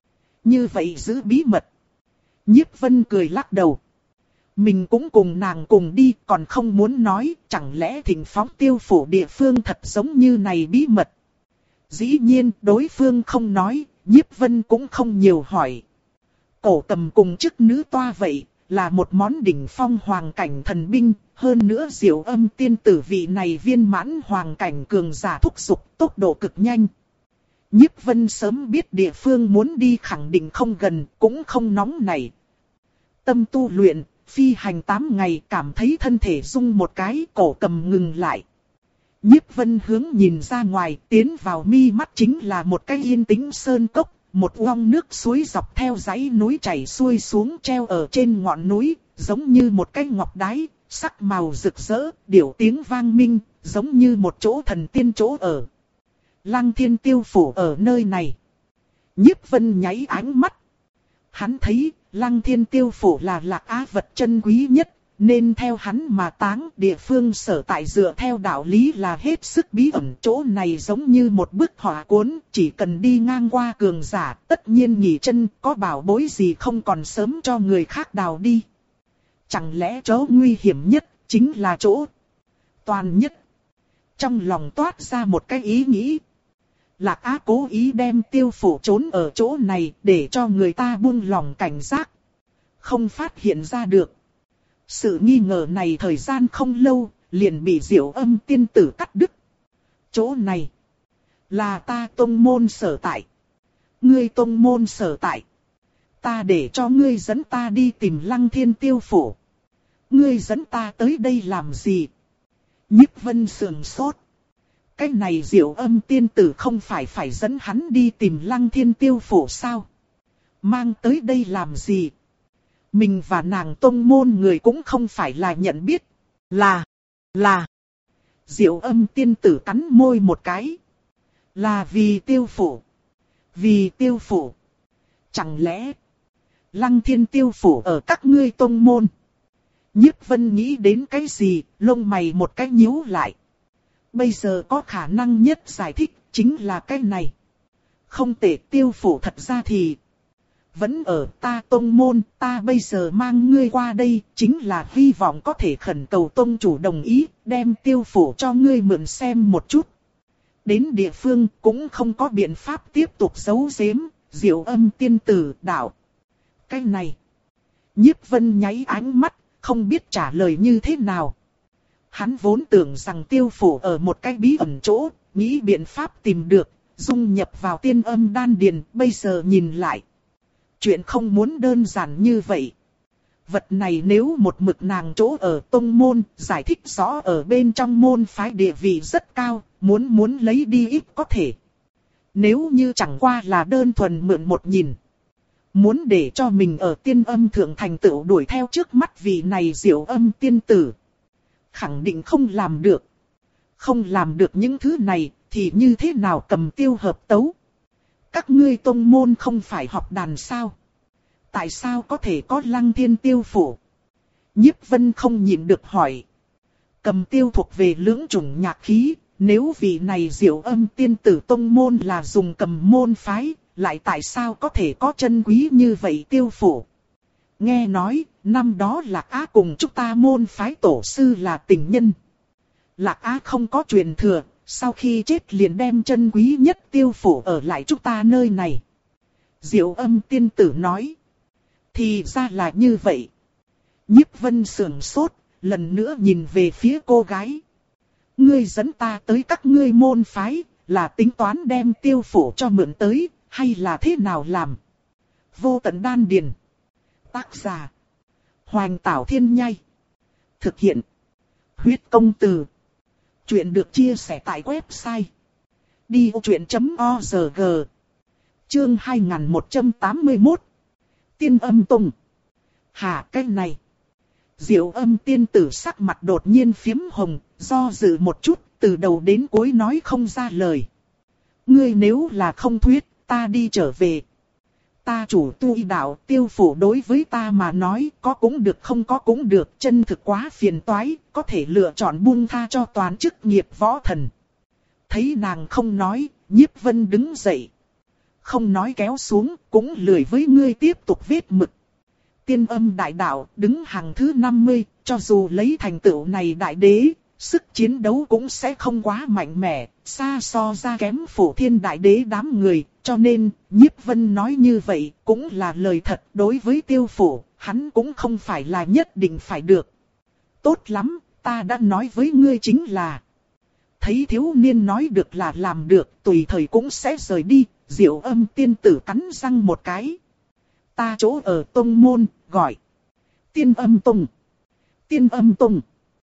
Như vậy giữ bí mật. Nhiếp Vân cười lắc đầu. Mình cũng cùng nàng cùng đi, còn không muốn nói, chẳng lẽ Thịnh Phóng tiêu phủ địa phương thật giống như này bí mật. Dĩ nhiên đối phương không nói, Nhiếp Vân cũng không nhiều hỏi. Cổ cầm cùng chức nữ toa vậy, là một món đỉnh phong hoàng cảnh thần binh, hơn nữa Diệu Âm tiên tử vị này viên mãn hoàng cảnh cường giả thúc giục, tốc độ cực nhanh. Nhiếp Vân sớm biết địa phương muốn đi khẳng định không gần, cũng không nóng nảy. Tâm tu luyện, phi hành tám ngày, cảm thấy thân thể rung một cái, cổ cầm ngừng lại. Nhiếp Vân hướng nhìn ra ngoài, tiến vào mi mắt chính là một cái yên tĩnh sơn cốc, một uong nước suối dọc theo dãy núi chảy xuôi xuống treo ở trên ngọn núi, giống như một cái ngọc đái, sắc màu rực rỡ, điệu tiếng vang minh, giống như một chỗ thần tiên chỗ ở. Lăng Thiên tiêu phủ ở nơi này. Nhiếp Vân nháy ánh mắt. Hắn thấy, Lăng Thiên tiêu phủ là lạc á vật chân quý nhất. Nên theo hắn mà táng, địa phương sở tại dựa theo đạo lý là hết sức bí ẩn. Chỗ này giống như một bức họa cuốn, chỉ cần đi ngang qua cường giả, tất nhiên nghỉ chân, có bảo bối gì không còn sớm cho người khác đào đi. Chẳng lẽ chỗ nguy hiểm nhất, chính là chỗ toàn nhất. Trong lòng toát ra một cái ý nghĩ. Lạc Á cố ý đem Tiêu Phủ trốn ở chỗ này để cho người ta buông lòng cảnh giác. Không phát hiện ra được. Sự nghi ngờ này thời gian không lâu, liền bị Diệu Âm tiên tử cắt đứt. Chỗ này là ta tông môn sở tại. Ngươi tông môn sở tại. Ta để cho ngươi dẫn ta đi tìm Lăng Thiên Tiêu Phủ. Ngươi dẫn ta tới đây làm gì? Nhiếp Vân sườn sốt. Cái này Diệu Âm tiên tử không phải phải dẫn hắn đi tìm Lăng Thiên Tiêu Phủ sao? Mang tới đây làm gì? Mình và nàng tông môn người cũng không phải là nhận biết. Là, là. Diệu Âm tiên tử cắn môi một cái. Là vì Tiêu Phủ. Vì Tiêu Phủ. Chẳng lẽ Lăng Thiên Tiêu Phủ ở các ngươi tông môn? Nhiếp Vân nghĩ đến cái gì, lông mày một cái nhíu lại. Bây giờ có khả năng nhất giải thích chính là cái này. Không tệ, Tiêu Phủ thật ra thì vẫn ở ta tông môn. Ta bây giờ mang ngươi qua đây chính là hy vọng có thể khẩn cầu tông chủ đồng ý đem Tiêu Phủ cho ngươi mượn xem một chút. Đến địa phương cũng không có biện pháp tiếp tục giấu giếm. Diệu Âm tiên tử đạo. Cái này. Nhiếp Vân nháy ánh mắt, không biết trả lời như thế nào. Hắn vốn tưởng rằng Tiêu Phủ ở một cái bí ẩn chỗ, nghĩ biện pháp tìm được, dung nhập vào tiên âm đan điền. Bây giờ nhìn lại, chuyện không muốn đơn giản như vậy. Vật này nếu một mực nàng chỗ ở tông môn, giải thích rõ ở bên trong môn phái địa vị rất cao, muốn muốn lấy đi ít có thể. Nếu như chẳng qua là đơn thuần mượn một nhìn, muốn để cho mình ở tiên âm thượng thành tựu đuổi theo trước mắt vị này Diệu Âm tiên tử, khẳng định không làm được. Không làm được những thứ này, thì như thế nào cầm tiêu hợp tấu? Các ngươi tông môn không phải học đàn sao? Tại sao có thể có Lăng Thiên Tiêu Phủ? Nhiếp Vân không nhịn được hỏi. Cầm tiêu thuộc về lưỡng chủng nhạc khí, nếu vị này Diệu Âm tiên tử tông môn là dùng cầm môn phái, lại tại sao có thể có chân quý như vậy Tiêu Phủ? Nghe nói, năm đó Lạc Á cùng chúng ta môn phái tổ sư là tình nhân. Lạc Á không có truyền thừa, sau khi chết liền đem chân quý nhất Tiêu Phủ ở lại chúng ta nơi này. Diệu Âm tiên tử nói. Thì ra là như vậy. Nhiếp Vân sườn sốt, lần nữa nhìn về phía cô gái. Ngươi dẫn ta tới các ngươi môn phái, là tính toán đem Tiêu Phủ cho mượn tới, hay là thế nào làm? Vô Tận Đan Điền. Tác giả Hoành Tảo Thiên Nhai. Thực hiện Huyết Công Từ. Chuyện được chia sẻ tại website đi ô chuyện chấm org. Chương hai nghìn một trăm tám mươi mốt. Tiên Âm Tông. Hả, cái này? Diệu Âm tiên tử sắc mặt đột nhiên phiếm hồng, do dự một chút, từ đầu đến cuối nói không ra lời. Ngươi nếu là không thuyết, ta đi trở về. Ta chủ tu y đạo, Tiêu Phủ đối với ta mà nói, có cũng được không có cũng được, chân thực quá phiền toái, có thể lựa chọn buông tha cho toàn chức nghiệp võ thần. Thấy nàng không nói, Nhiếp Vân đứng dậy. Không nói kéo xuống, cũng lười với ngươi tiếp tục viết mực. Tiên Âm đại đạo đứng hàng thứ năm mươi, cho dù lấy thành tựu này đại đế, sức chiến đấu cũng sẽ không quá mạnh mẽ, xa so ra kém Phổ Thiên đại đế đám người, cho nên Nhiếp Vân nói như vậy cũng là lời thật. Đối với Tiêu Phủ, hắn cũng không phải là nhất định phải được. Tốt lắm, ta đã nói với ngươi chính là. Thấy thiếu niên nói được là làm được, tùy thời cũng sẽ rời đi. Diệu Âm tiên tử cắn răng một cái. Ta chỗ ở tông môn, gọi Tiên Âm Tông. Tiên Âm Tông.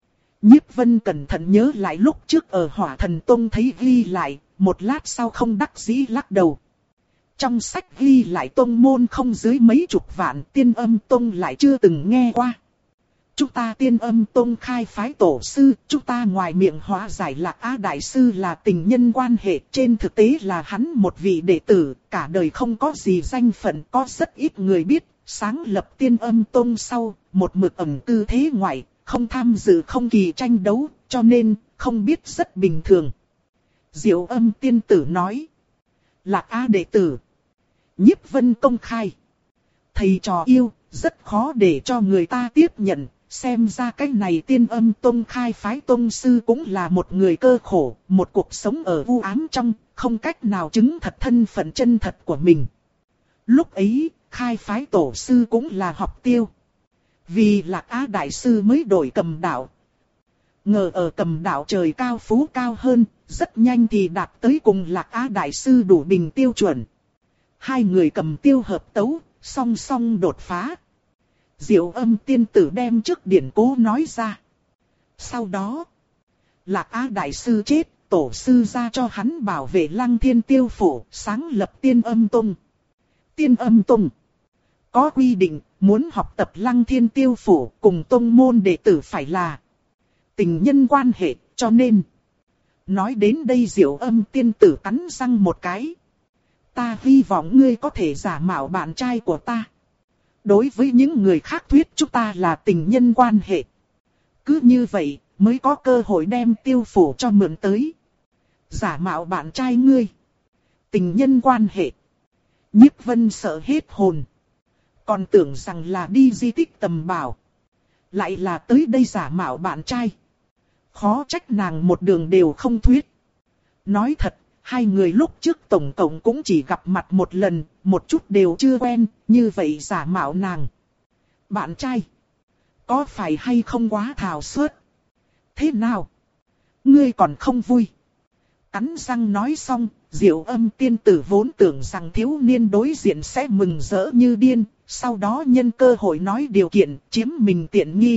Nhiếp Vân cẩn thận nhớ lại lúc trước ở Hỏa Thần Tông thấy ghi lại, một lát sau không đắc dĩ lắc đầu. Trong sách ghi lại tông môn không dưới mấy chục vạn, Tiên Âm Tông lại chưa từng nghe qua. Chúng ta Tiên Âm Tông khai phái tổ sư, chúng ta ngoài miệng hóa giải Lạc Á đại sư là tình nhân quan hệ, trên thực tế là hắn một vị đệ tử, cả đời không có gì danh phận, có rất ít người biết. Sáng lập Tiên Âm Tông sau, một mực ẩn cư thế ngoại, không tham dự không kỳ tranh đấu, cho nên không biết rất bình thường. Diệu Âm tiên tử nói. Lạc Á đệ tử. Nhiếp Vân công khai. Thầy trò yêu, rất khó để cho người ta tiếp nhận. xem ra cái này Tiên Âm Tông khai phái tông sư cũng là một người cơ khổ, một cuộc sống ở u ám trong, không cách nào chứng thật thân phận chân thật của mình. Lúc ấy, khai phái tổ sư cũng là học tiêu. Vì Lạc Á Đại Sư mới đổi Cầm Đạo. Ngờ ở Cầm Đạo trời cao phú cao hơn, rất nhanh thì đạt tới cùng Lạc Á Đại Sư đủ bình tiêu chuẩn. Hai người cầm tiêu hợp tấu, song song đột phá. Diệu Âm tiên tử đem trước điển cố nói ra. Sau đó, Lạc Á Đại Sư chết, tổ sư ra cho hắn bảo vệ Lăng Thiên Tiêu Phủ, sáng lập Tiên Âm Tông. Tiên Âm Tông có quy định, muốn học tập Lăng Thiên Tiêu Phủ cùng tông môn đệ tử phải là tình nhân quan hệ, cho nên. Nói đến đây Diệu Âm tiên tử cắn răng một cái. Ta hy vọng ngươi có thể giả mạo bạn trai của ta. Đối với những người khác thuyết chúng ta là tình nhân quan hệ. Cứ như vậy mới có cơ hội đem Tiêu Phủ cho mượn tới. Giả mạo bạn trai ngươi. Tình nhân quan hệ. Nhiếp Vân sợ hết hồn. Còn tưởng rằng là đi di tích tầm bảo. Lại là tới đây giả mạo bạn trai. Khó trách nàng một đường đều không thuyết. Nói thật, hai người lúc trước tổng cộng cũng chỉ gặp mặt một lần, một chút đều chưa quen, như vậy giả mạo nàng. Bạn trai, có phải hay không quá thảo suất? Thế nào? Ngươi còn không vui? Cắn răng nói xong, Diệu Âm tiên tử vốn tưởng rằng thiếu niên đối diện sẽ mừng rỡ như điên, sau đó nhân cơ hội nói điều kiện, chiếm mình tiện nghi.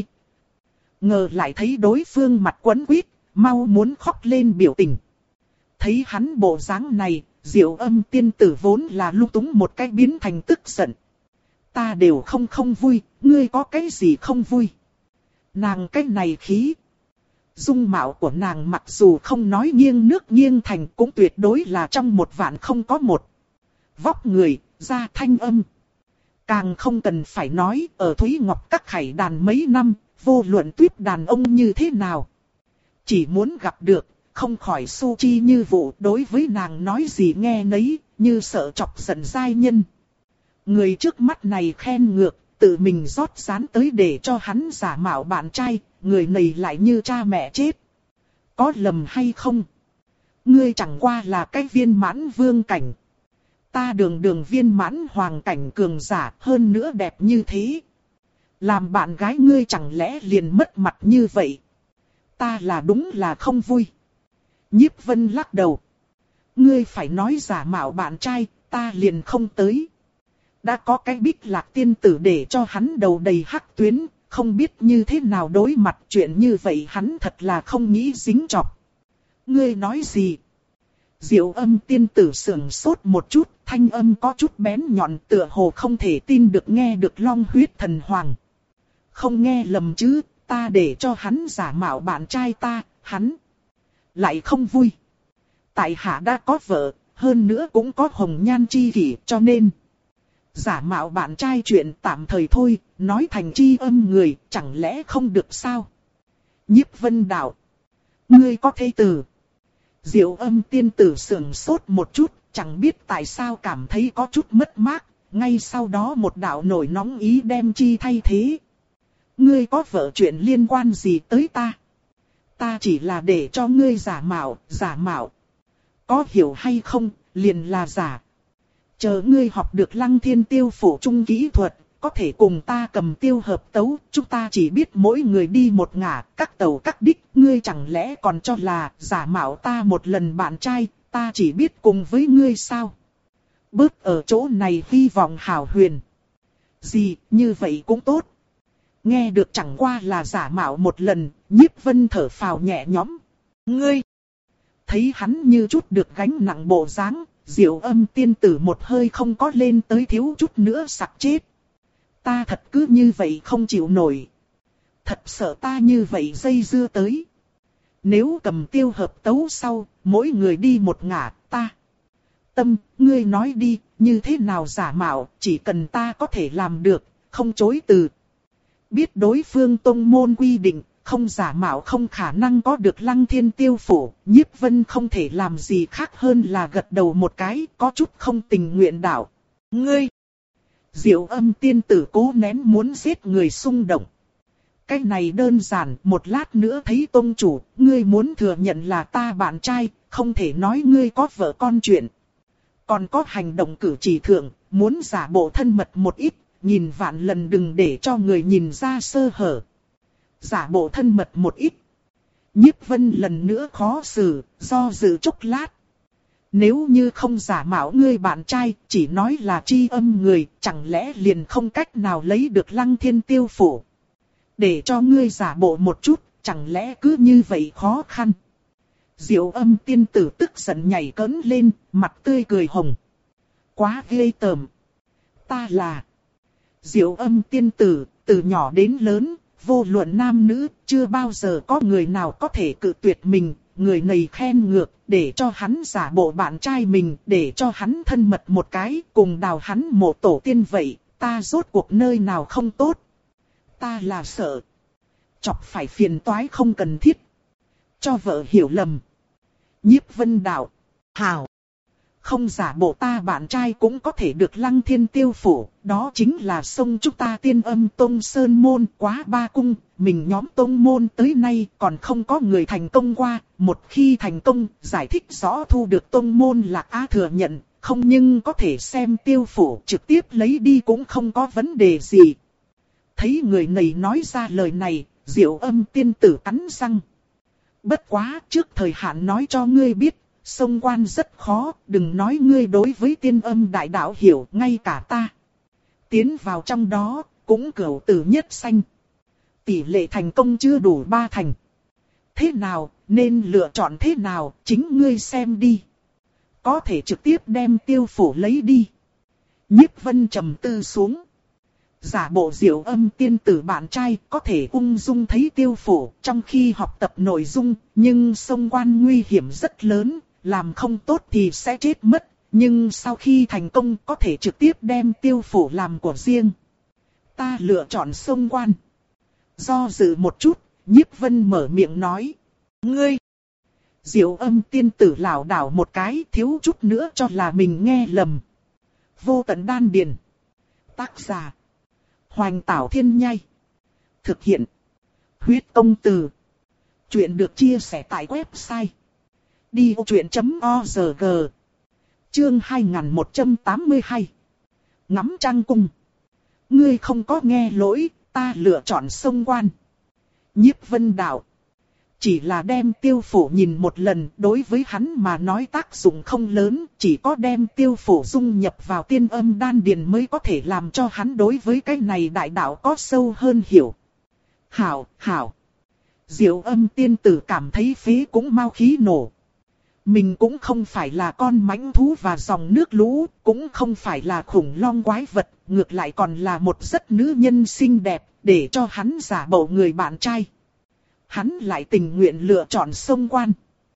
Ngờ lại thấy đối phương mặt quấn quýt, mau muốn khóc lên biểu tình. Thấy hắn bộ dáng này, Diệu Âm tiên tử vốn là lung túng một cách biến thành tức giận. Ta đều không không vui, ngươi có cái gì không vui? Nàng cái này khí. Dung mạo của nàng mặc dù không nói nghiêng nước nghiêng thành cũng tuyệt đối là trong một vạn không có một. Vóc người, da thanh âm. Càng không cần phải nói ở Thúy Ngọc Các khải đàn mấy năm, vô luận tuyết đàn ông như thế nào. Chỉ muốn gặp được, không khỏi su chi như vụ, đối với nàng nói gì nghe nấy, như sợ chọc giận giai nhân. Người trước mắt này khen ngược, tự mình rót rán tới để cho hắn giả mạo bạn trai, người này lại như cha mẹ chết. Có lầm hay không? Ngươi chẳng qua là cái viên mãn vương cảnh. Ta đường đường viên mãn hoàng cảnh cường giả, hơn nữa đẹp như thế. Làm bạn gái ngươi chẳng lẽ liền mất mặt như vậy? Ta là đúng là không vui. Nhiếp Vân lắc đầu. Ngươi phải nói giả mạo bạn trai, ta liền không tới. Đã có cái Bích Lạc tiên tử để cho hắn đầu đầy hắc tuyến, không biết như thế nào đối mặt chuyện như vậy, hắn thật là không nghĩ dính chọc. Ngươi nói gì? Diệu Âm tiên tử sững sốt một chút, thanh âm có chút bén nhọn, tựa hồ không thể tin được nghe được Long Huyết Thần Hoàng. Không nghe lầm chứ, ta để cho hắn giả mạo bạn trai ta, hắn lại không vui. Tại hạ đã có vợ, hơn nữa cũng có hồng nhan chi kỷ, cho nên giả mạo bạn trai chuyện tạm thời thôi, nói thành chi âm người, chẳng lẽ không được sao? Nhiếp Vân đạo. Ngươi có thê tử? Diệu Âm tiên tử sững sốt một chút, chẳng biết tại sao cảm thấy có chút mất mát, ngay sau đó một đạo nổi nóng ý đem chi thay thế. Ngươi có vợ chuyện liên quan gì tới ta? Ta chỉ là để cho ngươi giả mạo, giả mạo. Có hiểu hay không, liền là giả. Chờ ngươi học được Lăng Thiên Tiêu Phủ trung kỹ thuật, có thể cùng ta cầm tiêu hợp tấu, chúng ta chỉ biết mỗi người đi một ngả, các tàu các đích, ngươi chẳng lẽ còn cho là giả mạo ta một lần bạn trai, ta chỉ biết cùng với ngươi sao? Bớt ở chỗ này hy vọng hảo huyền. Gì, như vậy cũng tốt. Nghe được chẳng qua là giả mạo một lần, Nhiếp Vân thở phào nhẹ nhõm. Ngươi! Thấy hắn như chút được gánh nặng bộ dáng, Diệu Âm tiên tử một hơi không có lên tới thiếu chút nữa sặc chết. Ta thật cứ như vậy không chịu nổi. Thật sợ ta như vậy dây dưa tới. Nếu cầm tiêu hợp tấu sau, mỗi người đi một ngả, ta. Tâm, ngươi nói đi, như thế nào giả mạo, chỉ cần ta có thể làm được, không chối từ. Biết đối phương tông môn quy định, không giả mạo không khả năng có được Lăng Thiên Tiêu Phủ, Nhiếp Vân không thể làm gì khác hơn là gật đầu một cái, có chút không tình nguyện đạo. Ngươi! Diệu Âm tiên tử cố nén muốn giết người xung động. Cái này đơn giản, một lát nữa thấy tông chủ, ngươi muốn thừa nhận là ta bạn trai, không thể nói ngươi có vợ con chuyện. Còn có hành động cử chỉ thượng, muốn giả bộ thân mật một ít, nhìn vạn lần đừng để cho người nhìn ra sơ hở. Giả bộ thân mật một ít. Nhiếp Vân lần nữa khó xử, do dự chốc lát. Nếu như không giả mạo ngươi bạn trai, chỉ nói là tri âm người, chẳng lẽ liền không cách nào lấy được Lăng Thiên Tiêu phủ. Để cho ngươi giả bộ một chút, chẳng lẽ cứ như vậy khó khăn. Diệu Âm tiên tử tức giận nhảy cẫng lên, mặt tươi cười hồng. Quá ghê tởm. Ta là Diệu Âm tiên tử, từ nhỏ đến lớn, vô luận nam nữ, chưa bao giờ có người nào có thể cự tuyệt mình. Người này khen ngược, để cho hắn giả bộ bạn trai mình, để cho hắn thân mật một cái, cùng đào hắn mộ tổ tiên vậy, ta rốt cuộc nơi nào không tốt. Ta là sợ chọc phải phiền toái không cần thiết, cho vợ hiểu lầm. Nhiếp Vân đạo, hảo, không giả bộ ta bạn trai cũng có thể được Lăng Thiên Tiêu phủ, đó chính là sông chúng ta Tiên Âm Tông Sơn Môn quá ba cung, mình nhóm tông môn tới nay còn không có người thành công qua, một khi thành công, giải thích rõ thu được tông môn là á thừa nhận, không nhưng có thể xem tiêu phủ trực tiếp lấy đi cũng không có vấn đề gì. Thấy người này nói ra lời này, Diệu Âm tiên tử cắn răng. Bất quá, trước thời hạn nói cho ngươi biết, sông quan rất khó, đừng nói ngươi đối với Tiên Âm đại đạo hiểu, ngay cả ta tiến vào trong đó, cũng cửu tử nhất sanh. Tỷ lệ thành công chưa đủ ba thành. Thế nào, nên lựa chọn thế nào, chính ngươi xem đi. Có thể trực tiếp đem tiêu phủ lấy đi. Nhiếp Vân trầm tư xuống. Giả bộ Diệu Âm tiên tử bạn trai có thể ung dung thấy tiêu phủ trong khi học tập nội dung, nhưng sông quan nguy hiểm rất lớn, làm không tốt thì sẽ chết mất, nhưng sau khi thành công có thể trực tiếp đem tiêu phủ làm của riêng. Ta lựa chọn sông quan. Do dự một chút, Nhiếp Vân mở miệng nói. Ngươi! Diệu Âm tiên tử lảo đảo một cái, thiếu chút nữa cho là mình nghe lầm. Vô tận đan điền. Tác giả. Hoành Tảo Thiên Nhai. Thực hiện. Huyết Công Từ. Chuyện được chia sẻ tại website đi ô chuyện chấm org. Chương hai nghìn một trăm tám mươi hai. Ngắm trăng cung. Ngươi không có nghe lỗi, ta lựa chọn sông quan. Nhiếp Vân đạo. Chỉ là đem tiêu phủ nhìn một lần, đối với hắn mà nói tác dụng không lớn, chỉ có đem tiêu phủ dung nhập vào Tiên Âm đan điền mới có thể làm cho hắn đối với cái này đại đạo có sâu hơn hiểu. Hảo, hảo. Diệu Âm tiên tử cảm thấy phế cũng mau khí nổ. Mình cũng không phải là con mãnh thú và dòng nước lũ, cũng không phải là khủng long quái vật, ngược lại còn là một rất nữ nhân xinh đẹp, để cho hắn giả bộ người bạn trai. Hắn lại tình nguyện lựa chọn sông quan.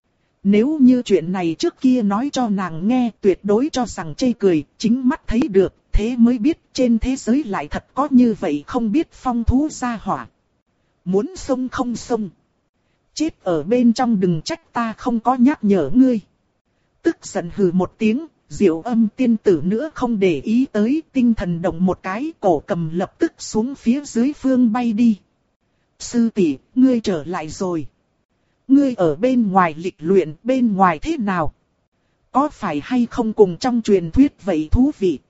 Nếu như chuyện này trước kia nói cho nàng nghe, tuyệt đối cho rằng chê cười, chính mắt thấy được, thế mới biết trên thế giới lại thật có như vậy không biết phong thú gia hỏa. Muốn sông không sông. Chết ở bên trong đừng trách ta không có nhắc nhở ngươi. Tức giận hừ một tiếng, Diệu Âm tiên tử nữa không để ý tới, tinh thần động một cái, cổ cầm lập tức xuống phía dưới phương bay đi. Sư tỷ, ngươi trở lại rồi. Ngươi ở bên ngoài lịch luyện, bên ngoài thế nào? Có phải hay không cùng trong truyền thuyết vậy thú vị?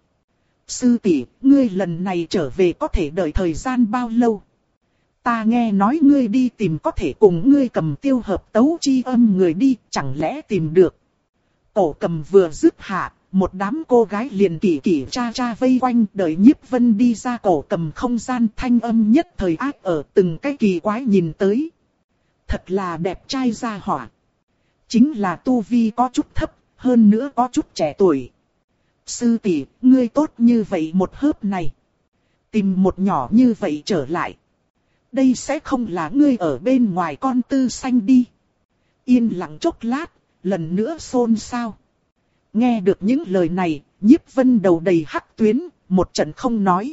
Sư tỷ, ngươi lần này trở về có thể đợi thời gian bao lâu? Ta nghe nói ngươi đi tìm có thể cùng ngươi cầm tiêu hợp tấu chi âm người đi, chẳng lẽ tìm được? Cổ cầm vừa dứt hạ, một đám cô gái liền kỳ kỳ cha cha vây quanh, đợi Nhiếp Vân đi ra cổ cầm không gian, thanh âm nhất thời ác ở từng cái kỳ quái nhìn tới. Thật là đẹp trai ra hỏa. Chính là tu vi có chút thấp, hơn nữa có chút trẻ tuổi. Sư tỷ, ngươi tốt như vậy một hớp này. Tìm một nhỏ như vậy trở lại. Đây sẽ không là ngươi ở bên ngoài con tư xanh đi. Yên lặng chốc lát, lần nữa xôn xao. Nghe được những lời này, Nhiếp Vân đầu đầy hắc tuyến, một trận không nói.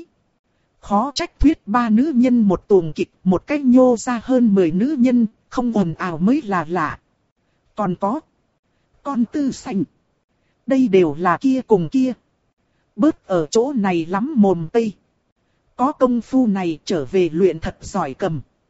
Khó trách thuyết ba nữ nhân một tuồng kịch, một cách nhô ra hơn mười nữ nhân, không ồn ào mới là lạ. Còn có con tư xanh. Đây đều là kia cùng kia. Bớt ở chỗ này lắm mồm tây. Có công phu này trở về luyện thật giỏi cầm.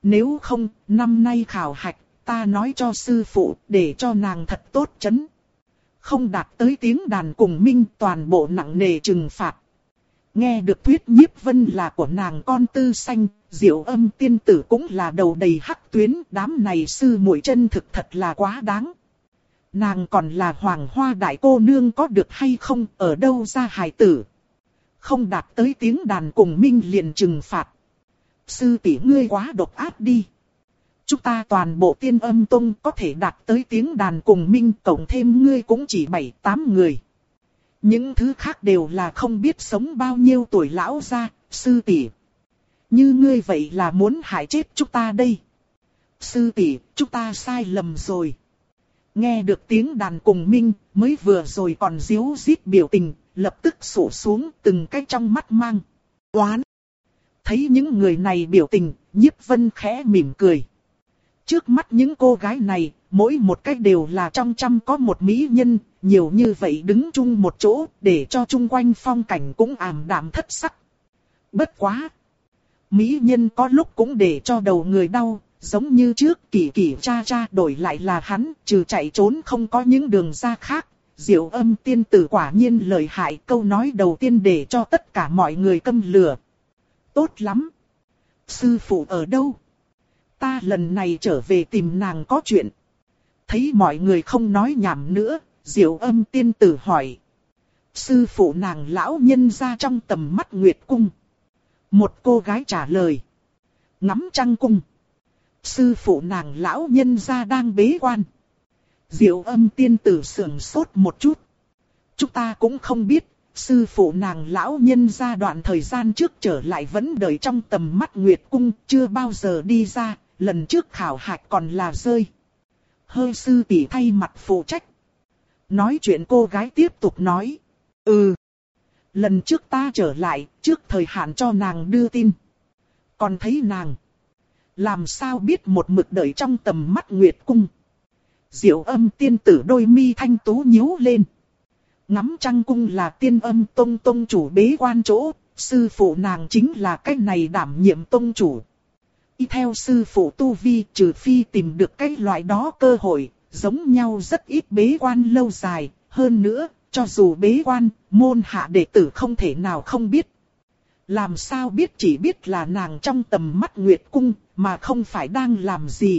Nếu không, năm nay khảo hạch, ta nói cho sư phụ, để cho nàng thật tốt chấn. Không đạt tới tiếng đàn cùng minh, toàn bộ nặng nề trừng phạt. Nghe được thuyết Nhiếp Vân là của nàng con tư xanh, Diệu Âm tiên tử cũng là đầu đầy hắc tuyến, đám này sư muội chân thực thật là quá đáng. Nàng còn là Hoàng Hoa đại cô nương có được hay không, ở đâu ra hài tử. Không đạt tới tiếng đàn cùng minh liền trừng phạt. Sư tỷ ngươi quá độc ác đi. Chúng ta toàn bộ Tiên Âm Tông có thể đạt tới tiếng đàn cùng minh, cộng thêm ngươi cũng chỉ bảy tám người. Những thứ khác đều là không biết sống bao nhiêu tuổi lão gia, sư tỷ. Như ngươi vậy là muốn hại chết chúng ta đây. Sư tỷ, chúng ta sai lầm rồi. Nghe được tiếng đàn cùng minh, mới vừa rồi còn díu dít biểu tình, lập tức sổ xuống từng cái trong mắt mang oán. Thấy những người này biểu tình, Nhiếp Vân khẽ mỉm cười. Trước mắt những cô gái này, mỗi một cái đều là trong trăm có một mỹ nhân, nhiều như vậy đứng chung một chỗ, để cho chung quanh phong cảnh cũng ảm đạm thất sắc. Bất quá! Mỹ nhân có lúc cũng để cho đầu người đau, giống như trước Kỳ Kỳ cha cha đổi lại là hắn, trừ chạy trốn không có những đường ra khác. Diệu Âm tiên tử quả nhiên lợi hại, câu nói đầu tiên để cho tất cả mọi người câm lửa. Tốt lắm! Sư phụ ở đâu? Ta lần này trở về tìm nàng có chuyện. Thấy mọi người không nói nhảm nữa, Diệu Âm tiên tử hỏi. Sư phụ nàng lão nhân ra trong tầm mắt Nguyệt Cung. Một cô gái trả lời. Ngắm trăng cung. Sư phụ nàng lão nhân ra đang bế quan. Diệu Âm tiên tử sườn sốt một chút. Chúng ta cũng không biết, sư phụ nàng lão nhân ra đoạn thời gian trước trở lại vẫn đợi trong tầm mắt Nguyệt Cung, chưa bao giờ đi ra, lần trước khảo hạch còn là rơi. Hơi sư tỷ thay mặt phụ trách. Nói chuyện cô gái tiếp tục nói. Ừ. Lần trước ta trở lại, trước thời hạn cho nàng đưa tin. Còn thấy nàng. Làm sao biết một mực đợi trong tầm mắt Nguyệt Cung. Diệu Âm tiên tử đôi mi thanh tú nhíu lên. Ngắm trăng cung là Tiên Âm tông tông chủ bế quan chỗ. Sư phụ nàng chính là cái này đảm nhiệm tông chủ. Y theo sư phụ tu vi, trừ phi tìm được cái loại đó cơ hội, giống nhau rất ít bế quan lâu dài. Hơn nữa, cho dù bế quan, môn hạ đệ tử không thể nào không biết. Làm sao biết, chỉ biết là nàng trong tầm mắt Nguyệt Cung, mà không phải đang làm gì.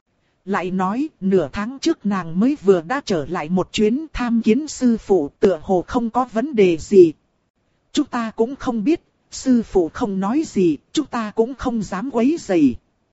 Lại nói, nửa tháng trước nàng mới vừa đã trở lại một chuyến tham kiến sư phụ, tựa hồ không có vấn đề gì. Chúng ta cũng không biết, sư phụ không nói gì, chúng ta cũng không dám quấy rầy.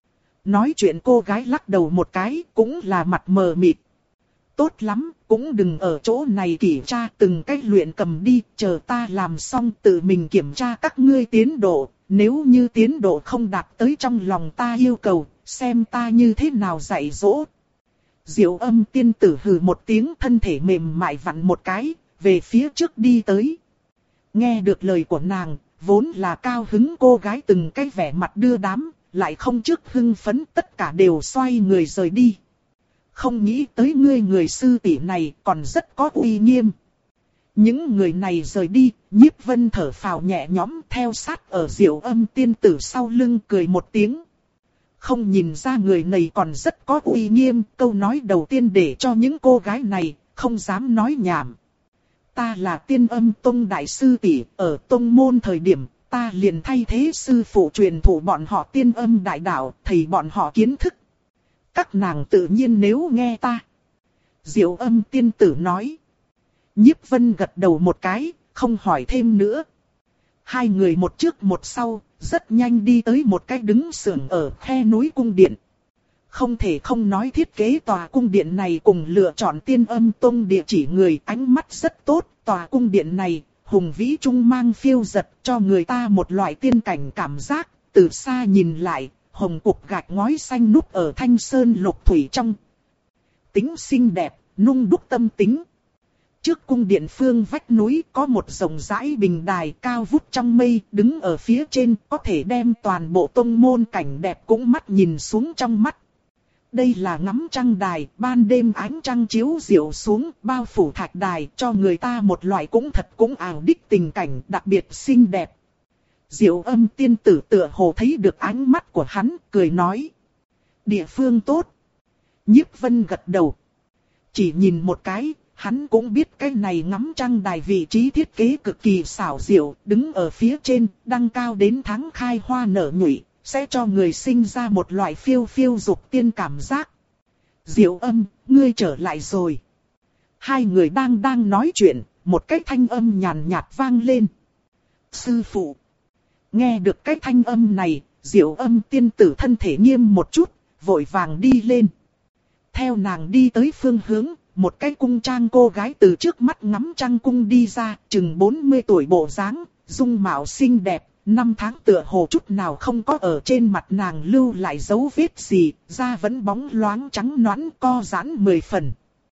Nói chuyện cô gái lắc đầu một cái, cũng là mặt mờ mịt. Tốt lắm, cũng đừng ở chỗ này kiểm tra từng cách luyện cầm đi, chờ ta làm xong tự mình kiểm tra các ngươi tiến độ. Nếu như tiến độ không đạt tới trong lòng ta yêu cầu, xem ta như thế nào dạy dỗ. Diệu Âm tiên tử hừ một tiếng, thân thể mềm mại vặn một cái, về phía trước đi tới. Nghe được lời của nàng, vốn là cao hứng cô gái từng cái vẻ mặt đưa đám, lại không trước hưng phấn, tất cả đều xoay người rời đi. Không nghĩ tới ngươi người sư tỷ này còn rất có uy nghiêm. Những người này rời đi, Nhiếp Vân thở phào nhẹ nhõm theo sát ở Diệu Âm tiên tử sau lưng cười một tiếng. Không nhìn ra người này còn rất có uy nghiêm, câu nói đầu tiên để cho những cô gái này không dám nói nhảm. Ta là Tiên Âm tông đại sư tỷ, ở tông môn thời điểm, ta liền thay thế sư phụ truyền thụ bọn họ Tiên Âm đại đạo, thầy bọn họ kiến thức. Các nàng tự nhiên nếu nghe ta. Diệu Âm tiên tử nói. Nhiếp Vân gật đầu một cái, không hỏi thêm nữa. Hai người một trước một sau, rất nhanh đi tới một cái đứng sưởng ở khe núi cung điện. Không thể không nói thiết kế tòa cung điện này cùng lựa chọn Tiên Âm tông địa chỉ người, ánh mắt rất tốt. Tòa cung điện này, hùng vĩ trung mang phiêu giật, cho người ta một loại tiên cảnh cảm giác. Từ xa nhìn lại, hồng cục gạch ngói xanh núp ở thanh sơn lục thủy trong. Tính xinh đẹp, nung đúc tâm tính. Trước cung điện phương vách núi có một rộng rãi bình đài cao vút trong mây, đứng ở phía trên có thể đem toàn bộ tông môn cảnh đẹp cũng mắt nhìn xuống trong mắt. Đây là ngắm trăng đài, ban đêm ánh trăng chiếu diệu xuống, bao phủ thạch đài, cho người ta một loại cũng thật cũng ảo đích tình cảnh đặc biệt xinh đẹp. Diệu Âm tiên tử tựa hồ thấy được ánh mắt của hắn, cười nói. Địa phương tốt. Nhiếp Vân gật đầu. Chỉ nhìn một cái, hắn cũng biết cái này ngắm trăng đài vị trí thiết kế cực kỳ xảo diệu, đứng ở phía trên, đăng cao đến tháng khai hoa nở nhụy, sẽ cho người sinh ra một loại phiêu phiêu dục tiên cảm giác. Diệu Âm, ngươi trở lại rồi. Hai người đang đang nói chuyện, một cái thanh âm nhàn nhạt vang lên. Sư phụ. Nghe được cái thanh âm này, Diệu Âm tiên tử thân thể nghiêm một chút, vội vàng đi lên. Theo nàng đi tới phương hướng, một cái cung trang cô gái từ trước mắt ngắm trăng cung đi ra, chừng bốn mươi tuổi bộ dáng, dung mạo xinh đẹp, năm tháng tựa hồ chút nào không có ở trên mặt nàng lưu lại dấu vết gì, da vẫn bóng loáng trắng nõn co giãn mười phần.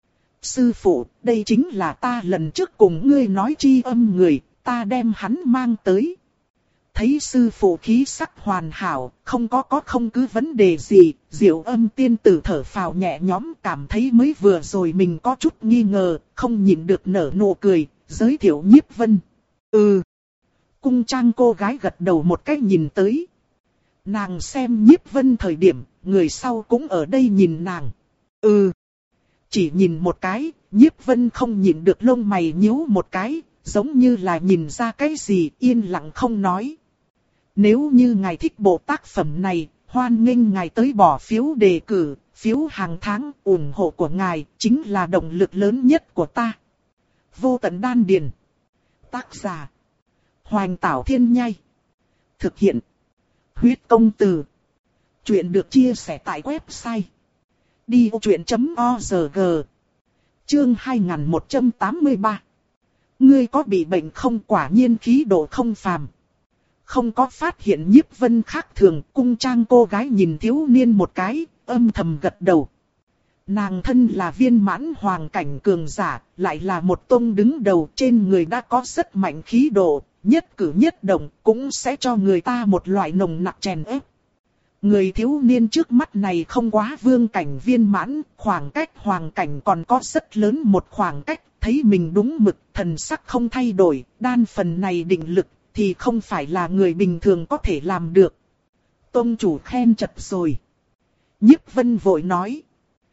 Sư phụ, đây chính là ta lần trước cùng ngươi nói chi âm người, ta đem hắn mang tới. Thấy sư phụ khí sắc hoàn hảo, không có có không cứ vấn đề gì, Diệu Âm tiên tử thở phào nhẹ nhõm, cảm thấy mới vừa rồi mình có chút nghi ngờ, không nhịn được nở nụ cười, giới thiệu Nhiếp Vân. Ừ. Cung trang cô gái gật đầu một cái nhìn tới. Nàng xem Nhiếp Vân thời điểm, người sau cũng ở đây nhìn nàng. Ừ. Chỉ nhìn một cái, Nhiếp Vân không nhịn được lông mày nhíu một cái, giống như là nhìn ra cái gì, yên lặng không nói. Nếu như ngài thích bộ tác phẩm này, hoan nghênh ngài tới bỏ phiếu đề cử, phiếu hàng tháng, ủng hộ của ngài chính là động lực lớn nhất của ta. Vô tận đan điền. Tác giả. Hoành Tảo Thiên Nhai. Thực hiện. Huyết Công Từ. Chuyện được chia sẻ tại website đi vô chuyện chấm org. Chương hai nghìn một trăm tám mươi ba. Ngươi có bị bệnh không? Quả nhiên khí độ không phàm. Không có phát hiện Nhiếp Vân khác thường, cung trang cô gái nhìn thiếu niên một cái, âm thầm gật đầu. Nàng thân là viên mãn hoàng cảnh cường giả, lại là một tông đứng đầu, trên người đã có rất mạnh khí độ, nhất cử nhất động cũng sẽ cho người ta một loại nồng nặc chèn ép. Người thiếu niên trước mắt này không quá vương cảnh viên mãn, khoảng cách hoàng cảnh còn có rất lớn một khoảng cách, thấy mình đúng mực, thần sắc không thay đổi, đan phần này định lực thì không phải là người bình thường có thể làm được. Tông chủ khen chật rồi. Nhiếp Vân vội nói.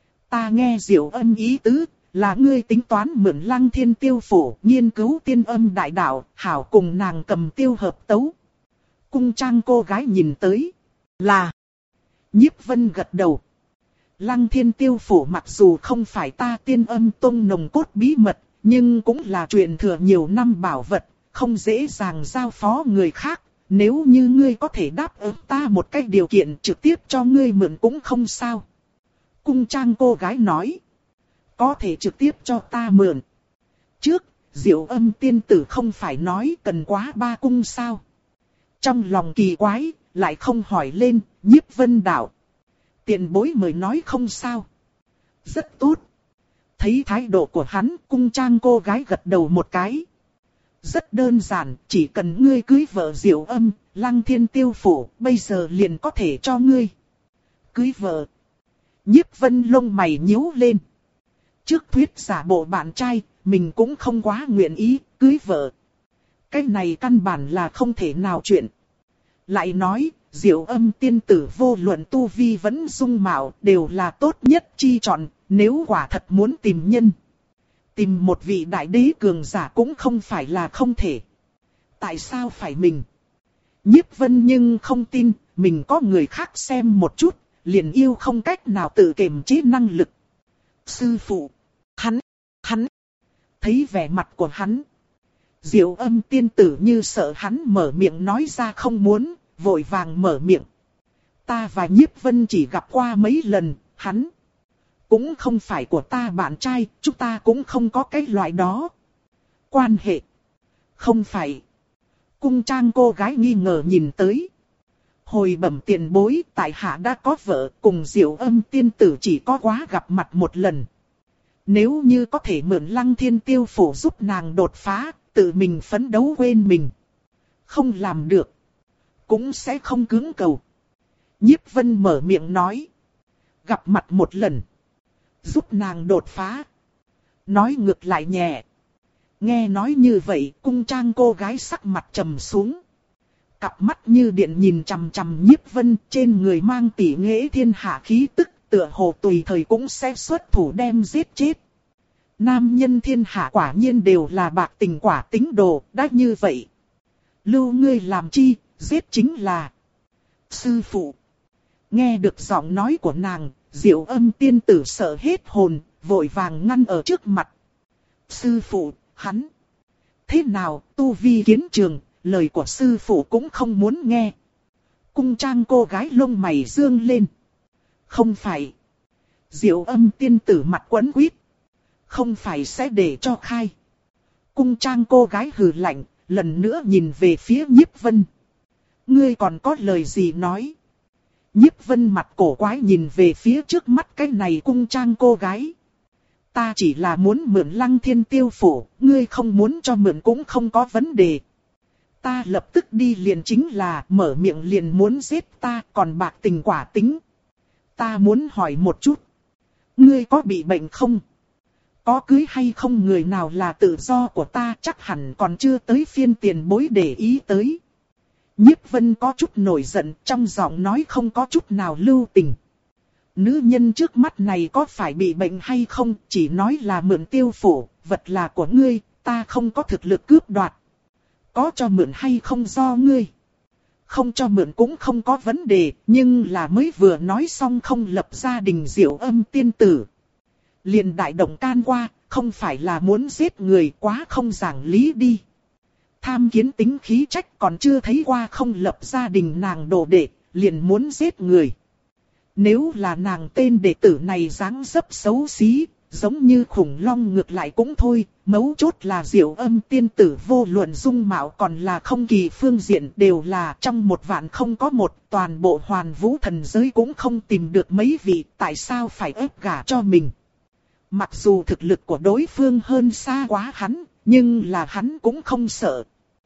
Ta nghe Diệu Âm ý tứ, là ngươi tính toán mượn Lăng Thiên Tiêu Phủ, nghiên cứu tiên âm đại đạo, hảo cùng nàng cầm tiêu hợp tấu. Cung trang cô gái nhìn tới. Là. Nhiếp Vân gật đầu. Lăng Thiên Tiêu Phủ mặc dù không phải ta tiên âm tông nồng cốt bí mật, nhưng cũng là truyền thừa nhiều năm bảo vật, không dễ dàng giao phó người khác. Nếu như ngươi có thể đáp ứng ta một cái điều kiện trực tiếp cho ngươi mượn cũng không sao. Cung trang cô gái nói. Có thể trực tiếp cho ta mượn. Trước, Diệu Âm tiên tử không phải nói cần quá ba cung sao. Trong lòng kỳ quái, lại không hỏi lên, Nhiếp Vân đạo. Tiền bối mời nói không sao. Rất tốt. Thấy thái độ của hắn, cung trang cô gái gật đầu một cái. Rất đơn giản, chỉ cần ngươi cưới vợ Diệu Âm, Lăng Thiên Tiêu Phủ, bây giờ liền có thể cho ngươi. Cưới vợ. Nhiếp Vân lông mày nhíu lên. Trước thuyết giả bộ bạn trai, mình cũng không quá nguyện ý, cưới vợ. Cái này căn bản là không thể nào chuyện. Lại nói, Diệu Âm tiên tử vô luận tu vi vẫn dung mạo, đều là tốt nhất chi chọn, nếu quả thật muốn tìm nhân. Tìm một vị đại đế cường giả cũng không phải là không thể. Tại sao phải mình? Nhiếp Vân nhưng không tin, mình có người khác xem một chút, liền yêu không cách nào tự kiềm chế năng lực. Sư phụ, hắn, hắn, thấy vẻ mặt của hắn. Diệu Âm tiên tử như sợ hắn mở miệng nói ra không muốn, vội vàng mở miệng. Ta và Nhiếp Vân chỉ gặp qua mấy lần, hắn cũng không phải của ta bạn trai, chúng ta cũng không có cái loại đó. Quan hệ. Không phải. Cung trang cô gái nghi ngờ nhìn tới. Hồi bẩm tiền bối, tại hạ đã có vợ, cùng Diệu Âm tiên tử chỉ có quá gặp mặt một lần. Nếu như có thể mượn Lăng Thiên Tiêu Phủ giúp nàng đột phá, tự mình phấn đấu quên mình. Không làm được. Cũng sẽ không cưỡng cầu. Nhiếp Vân mở miệng nói. Gặp mặt một lần. Giúp nàng đột phá. Nói ngược lại nhẹ. Nghe nói như vậy, cung trang cô gái sắc mặt trầm xuống. Cặp mắt như điện nhìn chằm chằm Nhiếp Vân, trên người mang tỷ nghệ thiên hạ khí tức, tựa hồ tùy thời cũng sẽ xuất thủ đem giết chết. Nam nhân thiên hạ quả nhiên đều là bạc tình quả tính đồ, đã như vậy. Lưu ngươi làm chi, giết chính là sư phụ. Nghe được giọng nói của nàng, Diệu Âm tiên tử sợ hết hồn, vội vàng ngăn ở trước mặt. Sư phụ, hắn. Thế nào, tu vi kiến trường, lời của sư phụ cũng không muốn nghe. Cung trang cô gái lông mày dương lên. Không phải. Diệu Âm tiên tử mặt quấn quýt. Không phải sẽ để cho khai. Cung trang cô gái hừ lạnh, lần nữa nhìn về phía Nhiếp Vân. Ngươi còn có lời gì nói? Nhiếp Vân mặt cổ quái nhìn về phía trước mắt cái này cung trang cô gái. Ta chỉ là muốn mượn Lăng Thiên Tiêu Phủ, ngươi không muốn cho mượn cũng không có vấn đề. Ta lập tức đi liền chính là mở miệng liền muốn giết ta, còn bạc tình quả tính. Ta muốn hỏi một chút. Ngươi có bị bệnh không? Có cưới hay không người nào là tự do của ta, chắc hẳn còn chưa tới phiên tiền bối để ý tới. Nhiếp Vân có chút nổi giận, trong giọng nói không có chút nào lưu tình. Nữ nhân trước mắt này có phải bị bệnh hay không, chỉ nói là mượn Tiêu Phủ, vật là của ngươi, ta không có thực lực cướp đoạt. Có cho mượn hay không do ngươi. Không cho mượn cũng không có vấn đề, nhưng là mới vừa nói xong không lập gia đình Diệu Âm tiên tử. Liền đại động can qua, không phải là muốn giết người, quá không giảng lý đi. Tham kiến tính khí trách, còn chưa thấy qua không lập gia đình nàng đồ đệ, liền muốn giết người. Nếu là nàng tên đệ tử này dáng dấp xấu xí, giống như khủng long ngược lại cũng thôi, mấu chốt là Diệu Âm tiên tử vô luận dung mạo còn là không kỳ phương diện đều là trong một vạn không có một, toàn bộ hoàn vũ thần giới cũng không tìm được mấy vị, tại sao phải ép gả cho mình. Mặc dù thực lực của đối phương hơn xa quá hắn, nhưng là hắn cũng không sợ.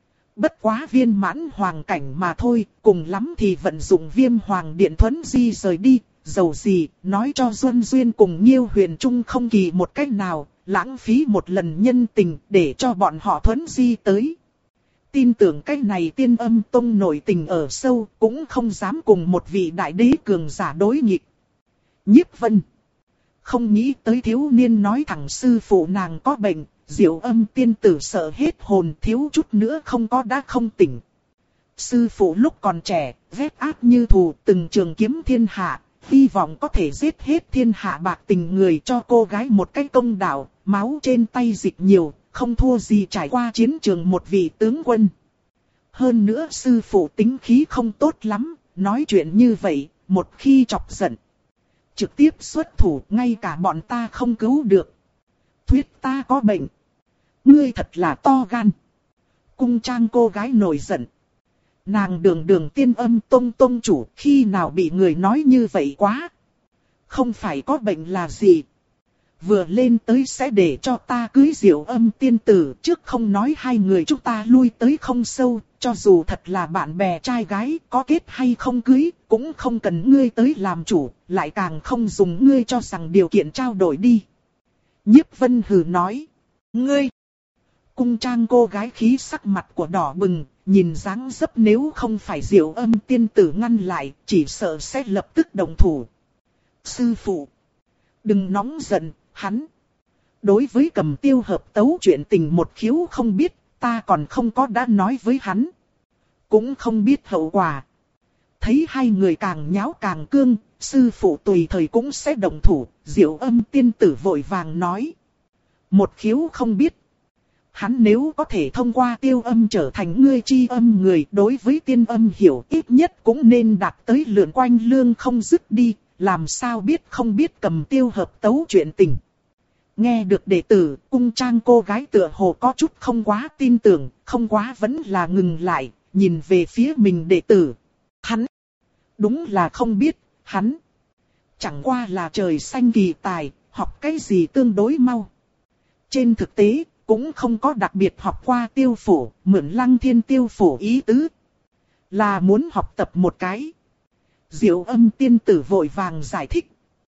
Bất quá viên mãn hoàng cảnh mà thôi, cùng lắm thì vận dụng Viêm Hoàng Điện thuấn di rời đi, dầu gì, nói cho Duân Duyên cùng Nhiêu Huyền Trung không kỳ một cách nào, lãng phí một lần nhân tình để cho bọn họ thuấn di tới. Tin tưởng cái này Tiên Âm Tông nổi tình ở sâu, cũng không dám cùng một vị đại đế cường giả đối nghịch. Nhiếp Vân không nghĩ tới thiếu niên nói thẳng sư phụ nàng có bệnh, Diệu Âm tiên tử sợ hết hồn, thiếu chút nữa không có đã không tỉnh. Sư phụ lúc còn trẻ, vét ác như thù, từng trường kiếm thiên hạ, hy vọng có thể giết hết thiên hạ bạc tình người cho cô gái một cái công đạo, máu trên tay dịch nhiều, không thua gì trải qua chiến trường một vị tướng quân. Hơn nữa sư phụ tính khí không tốt lắm, nói chuyện như vậy, một khi chọc giận. Trực tiếp xuất thủ, ngay cả bọn ta không cứu được. Thuyết ta có bệnh. Ngươi thật là to gan. Cung trang cô gái nổi giận. Nàng đường đường Tiên Âm Tông tông chủ, khi nào bị người nói như vậy quá. Không phải có bệnh là gì. Vừa lên tới sẽ để cho ta cưới Diệu Âm tiên tử, trước không nói hai người chúng ta lui tới không sâu, cho dù thật là bạn bè trai gái, có kết hay không cưới, cũng không cần ngươi tới làm chủ, lại càng không dùng ngươi cho rằng điều kiện trao đổi đi. Nhiếp Vân hừ nói, ngươi. Cung trang cô gái khí sắc mặt của đỏ bừng, nhìn dáng dấp nếu không phải Diệu Âm tiên tử ngăn lại, chỉ sợ sẽ lập tức động thủ. Sư phụ, đừng nóng giận, hắn. Đối với Cầm Tiêu hợp tấu chuyện tình một khiếu không biết, ta còn không có đã nói với hắn. Cũng không biết hậu quả. Thấy hai người càng nháo càng cương, sư phụ tùy thời cũng sẽ động thủ, Diệu Âm tiên tử vội vàng nói. Một khiếu không biết. Hắn nếu có thể thông qua tiêu âm trở thành ngươi chi âm người, đối với tiên âm hiểu ít nhất cũng nên đạt tới lượn quanh lương không dứt đi, làm sao biết không biết Cầm Tiêu hợp tấu chuyện tình. Nghe được đệ tử, cung trang cô gái tựa hồ có chút không quá tin tưởng, không quá vẫn là ngừng lại, nhìn về phía mình đệ tử. Hắn, đúng là không biết, hắn, chẳng qua là trời xanh kỳ tài, học cái gì tương đối mau. Trên thực tế, cũng không có đặc biệt học qua Tiêu Phủ, mượn Lăng Thiên Tiêu Phủ ý tứ. Là muốn học tập một cái. Diệu Âm tiên tử vội vàng giải thích.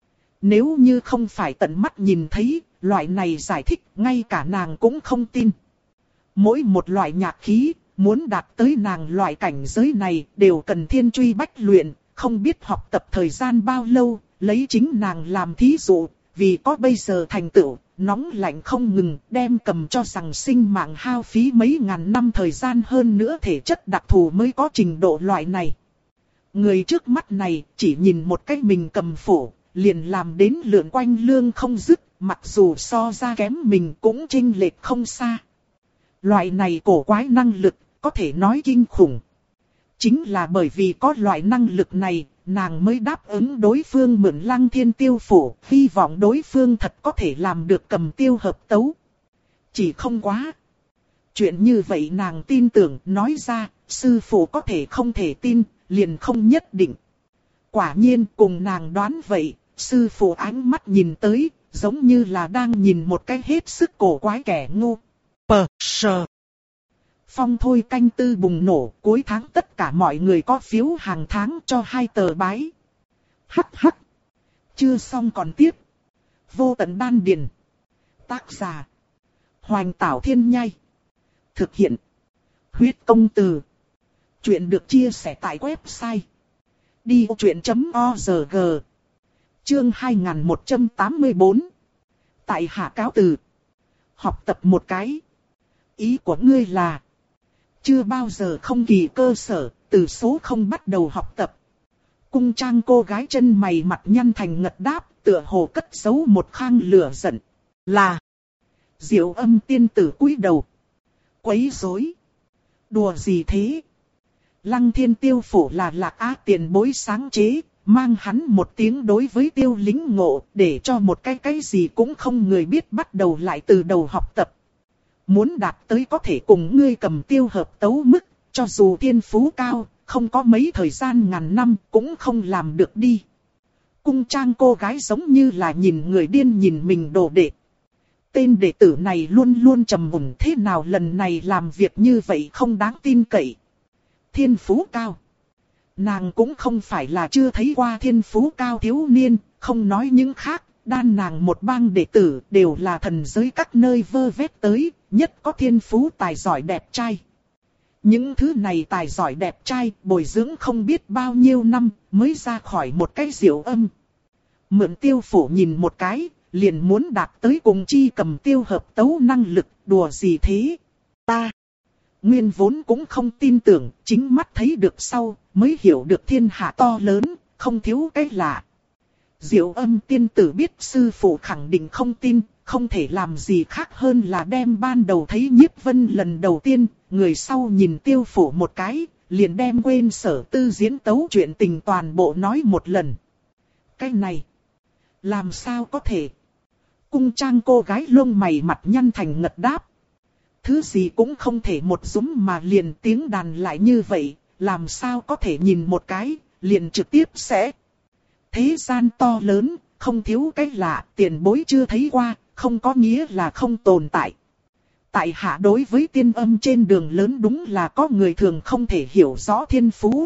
Nếu như không phải tận mắt nhìn thấy, loại này giải thích ngay cả nàng cũng không tin. Mỗi một loại nhạc khí, muốn đạt tới nàng loại cảnh giới này đều cần thiên truy bách luyện, không biết học tập thời gian bao lâu, lấy chính nàng làm thí dụ, vì có bây giờ thành tựu, nóng lạnh không ngừng, đem cầm cho rằng sinh mạng hao phí mấy ngàn năm thời gian hơn nữa thể chất đặc thù mới có trình độ loại này. Người trước mắt này chỉ nhìn một cách mình cầm phổ, liền làm đến lượn quanh lương không dứt, mặc dù so ra kém mình cũng chênh lệch không xa. Loại này cổ quái năng lực, có thể nói kinh khủng. Chính là bởi vì có loại năng lực này, nàng mới đáp ứng đối phương mượn Lăng Thiên tiêu phổ, hy vọng đối phương thật có thể làm được cầm tiêu hợp tấu. Chỉ không quá. Chuyện như vậy nàng tin tưởng, nói ra, sư phụ có thể không thể tin, liền không nhất định. Quả nhiên cùng nàng đoán vậy, sư phụ ánh mắt nhìn tới, giống như là đang nhìn một cái hết sức cổ quái kẻ ngu. Pờ sờ. Phong thôi canh tư bùng nổ, cuối tháng tất cả mọi người có phiếu hàng tháng cho hai tờ bái. Hắc hắc. Chưa xong còn tiếp. Vô tận đan điền. Tác giả. Hoành Tảo Thiên Nhai. Thực hiện. Huyết công từ. Chuyện được chia sẻ tại website. đi ô chuyện chấm o rờ giê. Chương hai nghìn một trăm tám mươi tư. Tại hạ cáo từ. Học tập một cái. Ý của ngươi là. Chưa bao giờ không kỳ cơ sở, từ số không bắt đầu học tập. Cung trang cô gái chân mày mặt nhăn thành ngật đáp, tựa hồ cất giấu một khang lửa giận. Là. Diệu Âm tiên tử cúi đầu. Quấy rối. Đùa gì thế? Lăng Thiên tiêu phổ là Lạc Á tiền bối sáng chế, mang hắn một tiếng đối với tiêu lính ngộ, để cho một cái cái gì cũng không người biết bắt đầu lại từ đầu học tập. Muốn đạt tới có thể cùng ngươi cầm tiêu hợp tấu mức, cho dù thiên phú cao, không có mấy thời gian ngàn năm cũng không làm được đi. Cung trang cô gái giống như là nhìn người điên nhìn mình đồ đệ. Tên đệ tử này luôn luôn trầm mùn, thế nào lần này làm việc như vậy không đáng tin cậy. Thiên phú cao. Nàng cũng không phải là chưa thấy qua thiên phú cao thiếu niên, không nói những khác. Đan nàng một bang đệ tử đều là thần giới các nơi vơ vét tới, nhất có thiên phú tài giỏi đẹp trai. Những thứ này tài giỏi đẹp trai bồi dưỡng không biết bao nhiêu năm mới ra khỏi một cái Diệu Âm. Mượn tiêu phổ nhìn một cái, liền muốn đạt tới cùng chi cầm tiêu hợp tấu năng lực, đùa gì thế? Ta nguyên vốn cũng không tin tưởng, chính mắt thấy được sau, mới hiểu được thiên hạ to lớn, không thiếu cái lạ. Diệu Âm tiên tử biết sư phụ khẳng định không tin, không thể làm gì khác hơn là đem ban đầu thấy Nhiếp Vân lần đầu tiên, người sau nhìn tiêu phổ một cái, liền đem quên sở tư diễn tấu chuyện tình toàn bộ nói một lần. Cái này, làm sao có thể? Cung trang cô gái lông mày mặt nhăn thành ngật đáp. Thứ gì cũng không thể một dúm mà liền tiếng đàn lại như vậy, làm sao có thể nhìn một cái, liền trực tiếp sẽ. Thế gian to lớn, không thiếu cái lạ, tiền bối chưa thấy qua, không có nghĩa là không tồn tại. Tại hạ đối với tiên âm trên đường lớn đúng là có người thường không thể hiểu rõ thiên phú.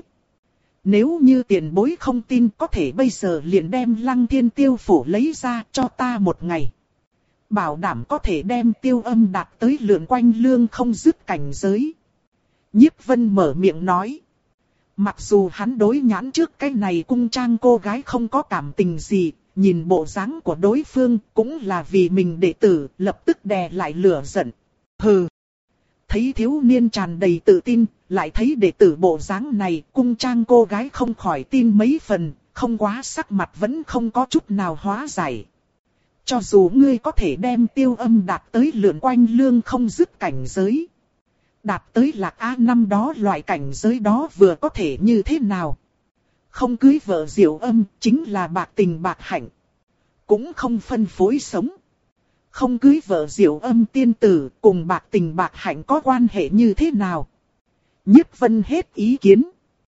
Nếu như tiền bối không tin có thể bây giờ liền đem Lăng Thiên tiêu phổ lấy ra cho ta một ngày. Bảo đảm có thể đem tiêu âm đạt tới lượn quanh lương không dứt cảnh giới. Nhiếp Vân mở miệng nói. Mặc dù hắn đối nhãn trước cái này cung trang cô gái không có cảm tình gì, nhìn bộ dáng của đối phương cũng là vì mình đệ tử, lập tức đè lại lửa giận. Hừ. Thấy thiếu niên tràn đầy tự tin, lại thấy đệ tử bộ dáng này, cung trang cô gái không khỏi tin mấy phần, không quá sắc mặt vẫn không có chút nào hóa giải. Cho dù ngươi có thể đem tiêu âm đạt tới lượn quanh lương không dứt cảnh giới. Đạt tới Lạc Á năm đó loại cảnh giới đó vừa có thể như thế nào? Không cưới vợ Diệu Âm chính là bạc tình bạc hạnh. Cũng không phân phối sống. Không cưới vợ Diệu Âm tiên tử cùng bạc tình bạc hạnh có quan hệ như thế nào? Nhiếp Vân hết ý kiến.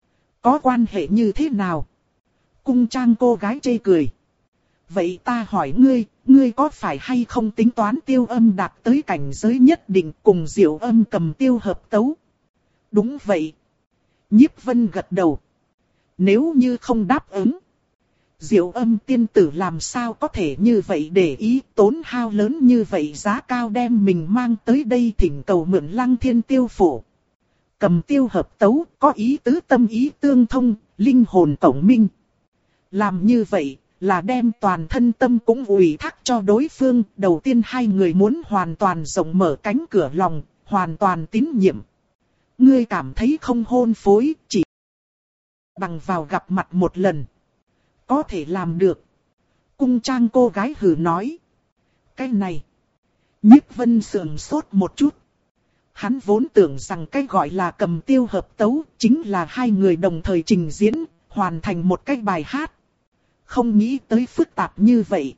Có quan hệ như thế nào? Cung trang cô gái chê cười. Vậy ta hỏi ngươi, ngươi có phải hay không tính toán tiêu âm đạt tới cảnh giới nhất định cùng Diệu Âm cầm tiêu hợp tấu? Đúng vậy. Nhiếp Vân gật đầu. Nếu như không đáp ứng, Diệu Âm tiên tử làm sao có thể như vậy để ý tốn hao lớn như vậy giá cao đem mình mang tới đây thỉnh cầu mượn Lăng Thiên tiêu phổ. cầm tiêu hợp tấu, có ý tứ tâm ý tương thông, linh hồn tổng minh. Làm như vậy, là đem toàn thân tâm cũng ủy thác cho đối phương. Đầu tiên hai người muốn hoàn toàn rộng mở cánh cửa lòng, hoàn toàn tín nhiệm. Ngươi cảm thấy không hôn phối, chỉ bằng vào gặp mặt một lần. Có thể làm được. Cung trang cô gái hừ nói. Cái này. Nhiếp Vân sườn sốt một chút. Hắn vốn tưởng rằng cái gọi là cầm tiêu hợp tấu chính là hai người đồng thời trình diễn, hoàn thành một cái bài hát. Không nghĩ tới phức tạp như vậy.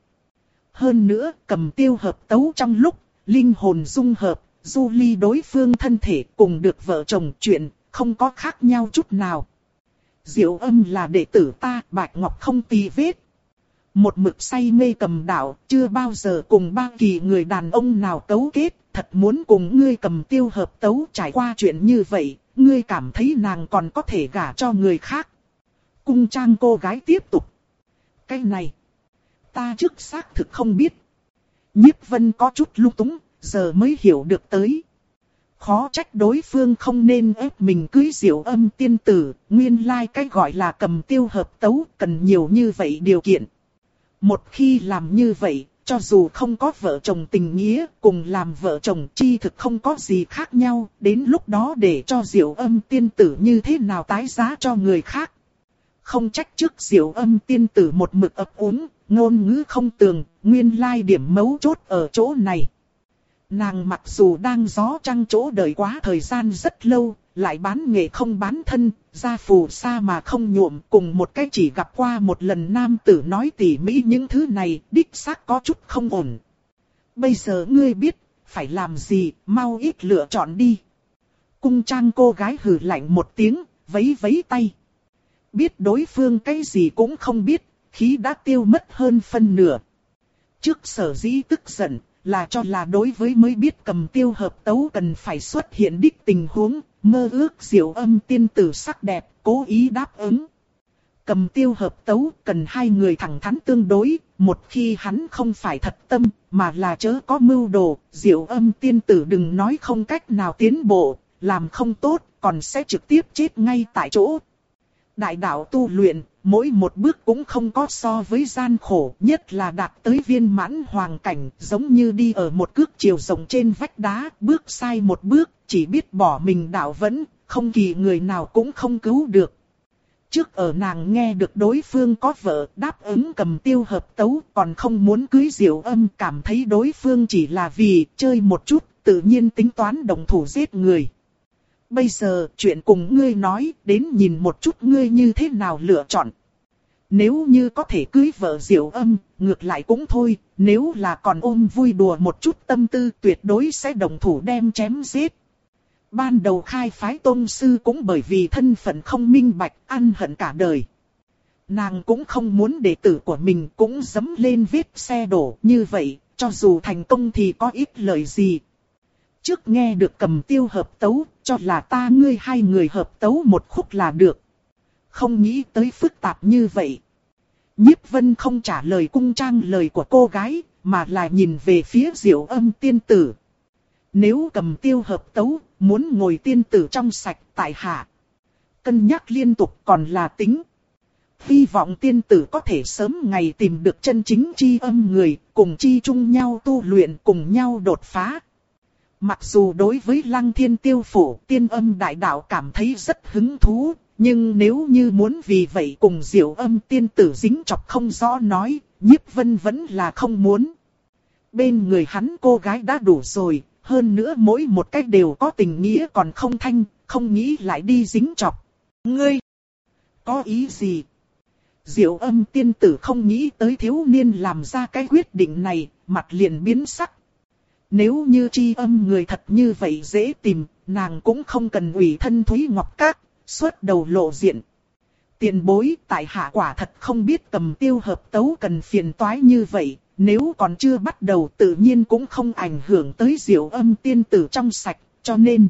Hơn nữa, cầm tiêu hợp tấu trong lúc linh hồn dung hợp, du ly đối phương thân thể cùng được vợ chồng chuyện, không có khác nhau chút nào. Diệu Âm là đệ tử ta, Bạch Ngọc không tì vết. Một mực say mê cầm đạo, chưa bao giờ cùng ba kỳ người đàn ông nào cấu kết, thật muốn cùng ngươi cầm tiêu hợp tấu trải qua chuyện như vậy, ngươi cảm thấy nàng còn có thể gả cho người khác. Cung trang cô gái tiếp tục. Cái này, ta trước xác thực không biết. Nhiếp Vân có chút lung túng, giờ mới hiểu được tới. Khó trách đối phương không nên ép mình cưới Diệu Âm tiên tử, nguyên lai like cái gọi là cầm tiêu hợp tấu cần nhiều như vậy điều kiện. Một khi làm như vậy, cho dù không có vợ chồng tình nghĩa, cùng làm vợ chồng chi thực không có gì khác nhau, đến lúc đó để cho Diệu Âm tiên tử như thế nào tái giá cho người khác. Không trách trước Diệu Âm tiên tử một mực ấp úng, ngôn ngữ không tường, nguyên lai điểm mấu chốt ở chỗ này. Nàng mặc dù đang gió trăng chỗ đời quá thời gian rất lâu, lại bán nghệ không bán thân, ra phù sa mà không nhuộm, cùng một cái chỉ gặp qua một lần nam tử nói tỉ mỹ những thứ này, đích xác có chút không ổn. Bây giờ ngươi biết, phải làm gì, mau ít lựa chọn đi. Cung trang cô gái hừ lạnh một tiếng, vấy vấy tay. Biết đối phương cái gì cũng không biết, khí đã tiêu mất hơn phân nửa. Trước sở dĩ tức giận, là cho là đối với mới biết cầm tiêu hợp tấu cần phải xuất hiện đích tình huống, mơ ước Diệu Âm tiên tử sắc đẹp, cố ý đáp ứng. Cầm tiêu hợp tấu cần hai người thẳng thắn tương đối, một khi hắn không phải thật tâm, mà là chớ có mưu đồ, Diệu Âm tiên tử đừng nói không cách nào tiến bộ, làm không tốt, còn sẽ trực tiếp chết ngay tại chỗ. Đại đạo tu luyện, mỗi một bước cũng không có so với gian khổ, nhất là đạt tới viên mãn hoàng cảnh, giống như đi ở một cước chiều rộng trên vách đá, bước sai một bước, chỉ biết bỏ mình đạo vẫn, không kỳ người nào cũng không cứu được. Trước ở nàng nghe được đối phương có vợ, đáp ứng cầm tiêu hợp tấu, còn không muốn cưới Diệu Âm, cảm thấy đối phương chỉ là vì chơi một chút, tự nhiên tính toán đồng thủ giết người. Bây giờ, chuyện cùng ngươi nói, đến nhìn một chút ngươi như thế nào lựa chọn. Nếu như có thể cưới vợ Diệu Âm, ngược lại cũng thôi, nếu là còn ôm vui đùa một chút tâm tư tuyệt đối sẽ đồng thủ đem chém giết. Ban đầu khai phái tôn sư cũng bởi vì thân phận không minh bạch, ăn hận cả đời. Nàng cũng không muốn đệ tử của mình cũng dẫm lên vết xe đổ như vậy, cho dù thành công thì có ít lời gì. Trước nghe được cầm tiêu hợp tấu, cho là ta ngươi hai người hợp tấu một khúc là được. Không nghĩ tới phức tạp như vậy. Nhiếp Vân không trả lời cung trang lời của cô gái, mà là nhìn về phía Diệu Âm tiên tử. Nếu cầm tiêu hợp tấu, muốn ngồi tiên tử trong sạch tại hạ. Cân nhắc liên tục còn là tính. Hy vọng tiên tử có thể sớm ngày tìm được chân chính chi âm người, cùng chi chung nhau tu luyện, cùng nhau đột phá. Mặc dù đối với Lăng Thiên Tiêu Phủ tiên âm đại đạo cảm thấy rất hứng thú, nhưng nếu như muốn vì vậy cùng Diệu Âm tiên tử dính chọc không rõ nói, Nhiếp Vân vẫn là không muốn. Bên người hắn cô gái đã đủ rồi, hơn nữa mỗi một cách đều có tình nghĩa còn không thanh, không nghĩ lại đi dính chọc. Ngươi, có ý gì? Diệu Âm tiên tử không nghĩ tới thiếu niên làm ra cái quyết định này, mặt liền biến sắc. Nếu như chi âm người thật như vậy dễ tìm, nàng cũng không cần ủy thân Thúy Ngọc Các, xuất đầu lộ diện. Tiền bối tại hạ quả thật không biết cầm tiêu hợp tấu cần phiền toái như vậy, nếu còn chưa bắt đầu tự nhiên cũng không ảnh hưởng tới Diệu Âm tiên tử trong sạch, cho nên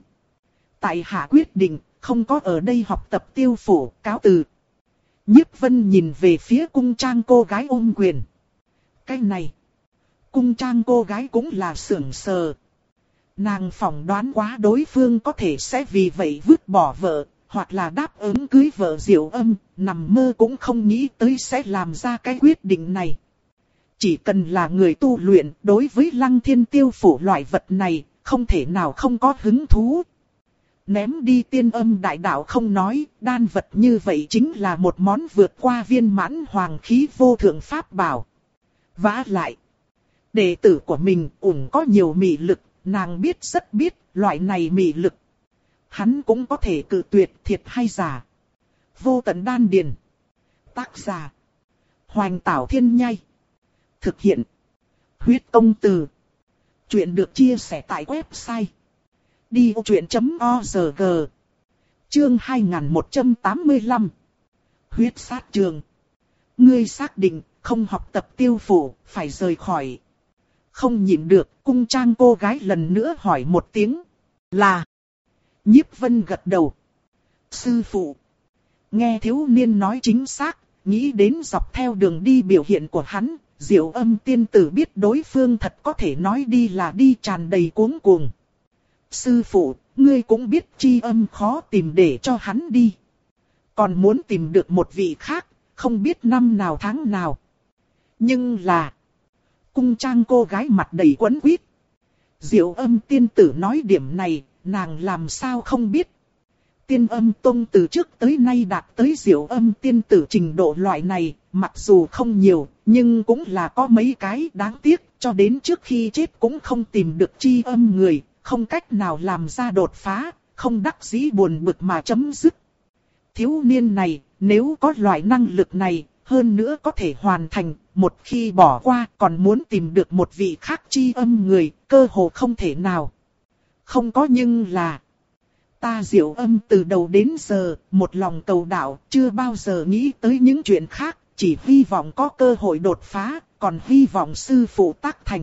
tại hạ quyết định không có ở đây học tập tiêu phủ, cáo từ. Nhiếp Vân nhìn về phía cung trang cô gái ôm quyền. Cái này, cung trang cô gái cũng là sưởng sờ. Nàng phỏng đoán quá đối phương có thể sẽ vì vậy vứt bỏ vợ, hoặc là đáp ứng cưới vợ Diệu Âm, nằm mơ cũng không nghĩ tới sẽ làm ra cái quyết định này. Chỉ cần là người tu luyện, đối với Lăng Thiên Tiêu Phủ loại vật này, không thể nào không có hứng thú. Ném đi tiên âm đại đạo không nói, đan vật như vậy chính là một món vượt qua viên mãn hoàng khí vô thượng pháp bảo. Vả lại, đệ tử của mình ủng có nhiều mị lực, nàng biết rất biết loại này mị lực. Hắn cũng có thể cự tuyệt thiệt hay giả. Vô tận đan điền. Tác giả: Hoành Tảo Thiên Nhai. Thực hiện: Huyết Công Từ. Chuyện được chia sẻ tại website đi ô chuyện chấm org. Chương hai nghìn một trăm tám mươi lăm. Huyết sát trường. Ngươi xác định không học tập Tiêu Phủ, phải rời khỏi. Không nhịn được, cung trang cô gái lần nữa hỏi một tiếng. Là. Nhiếp Vân gật đầu. Sư phụ. Nghe thiếu niên nói chính xác, nghĩ đến dọc theo đường đi biểu hiện của hắn, Diệu Âm tiên tử biết đối phương thật có thể nói đi là đi, tràn đầy cuống cuồng. Sư phụ, ngươi cũng biết Chi Âm khó tìm để cho hắn đi. Còn muốn tìm được một vị khác, không biết năm nào tháng nào. Nhưng là... Cung trang cô gái mặt đầy quấn quýt. Diệu Âm tiên tử nói điểm này, nàng làm sao không biết. Tiên Âm tông từ trước tới nay đạt tới Diệu Âm tiên tử trình độ loại này, mặc dù không nhiều, nhưng cũng là có mấy cái đáng tiếc, cho đến trước khi chết cũng không tìm được Chi Âm người, không cách nào làm ra đột phá, không đắc dĩ buồn bực mà chấm dứt. Thiếu niên này, nếu có loại năng lực này, hơn nữa có thể hoàn thành, một khi bỏ qua còn muốn tìm được một vị khác Chi Âm người, cơ hồ không thể nào. Không có nhưng là... Ta Diệu Âm từ đầu đến giờ, một lòng cầu đạo, chưa bao giờ nghĩ tới những chuyện khác, chỉ hy vọng có cơ hội đột phá, còn hy vọng sư phụ tác thành.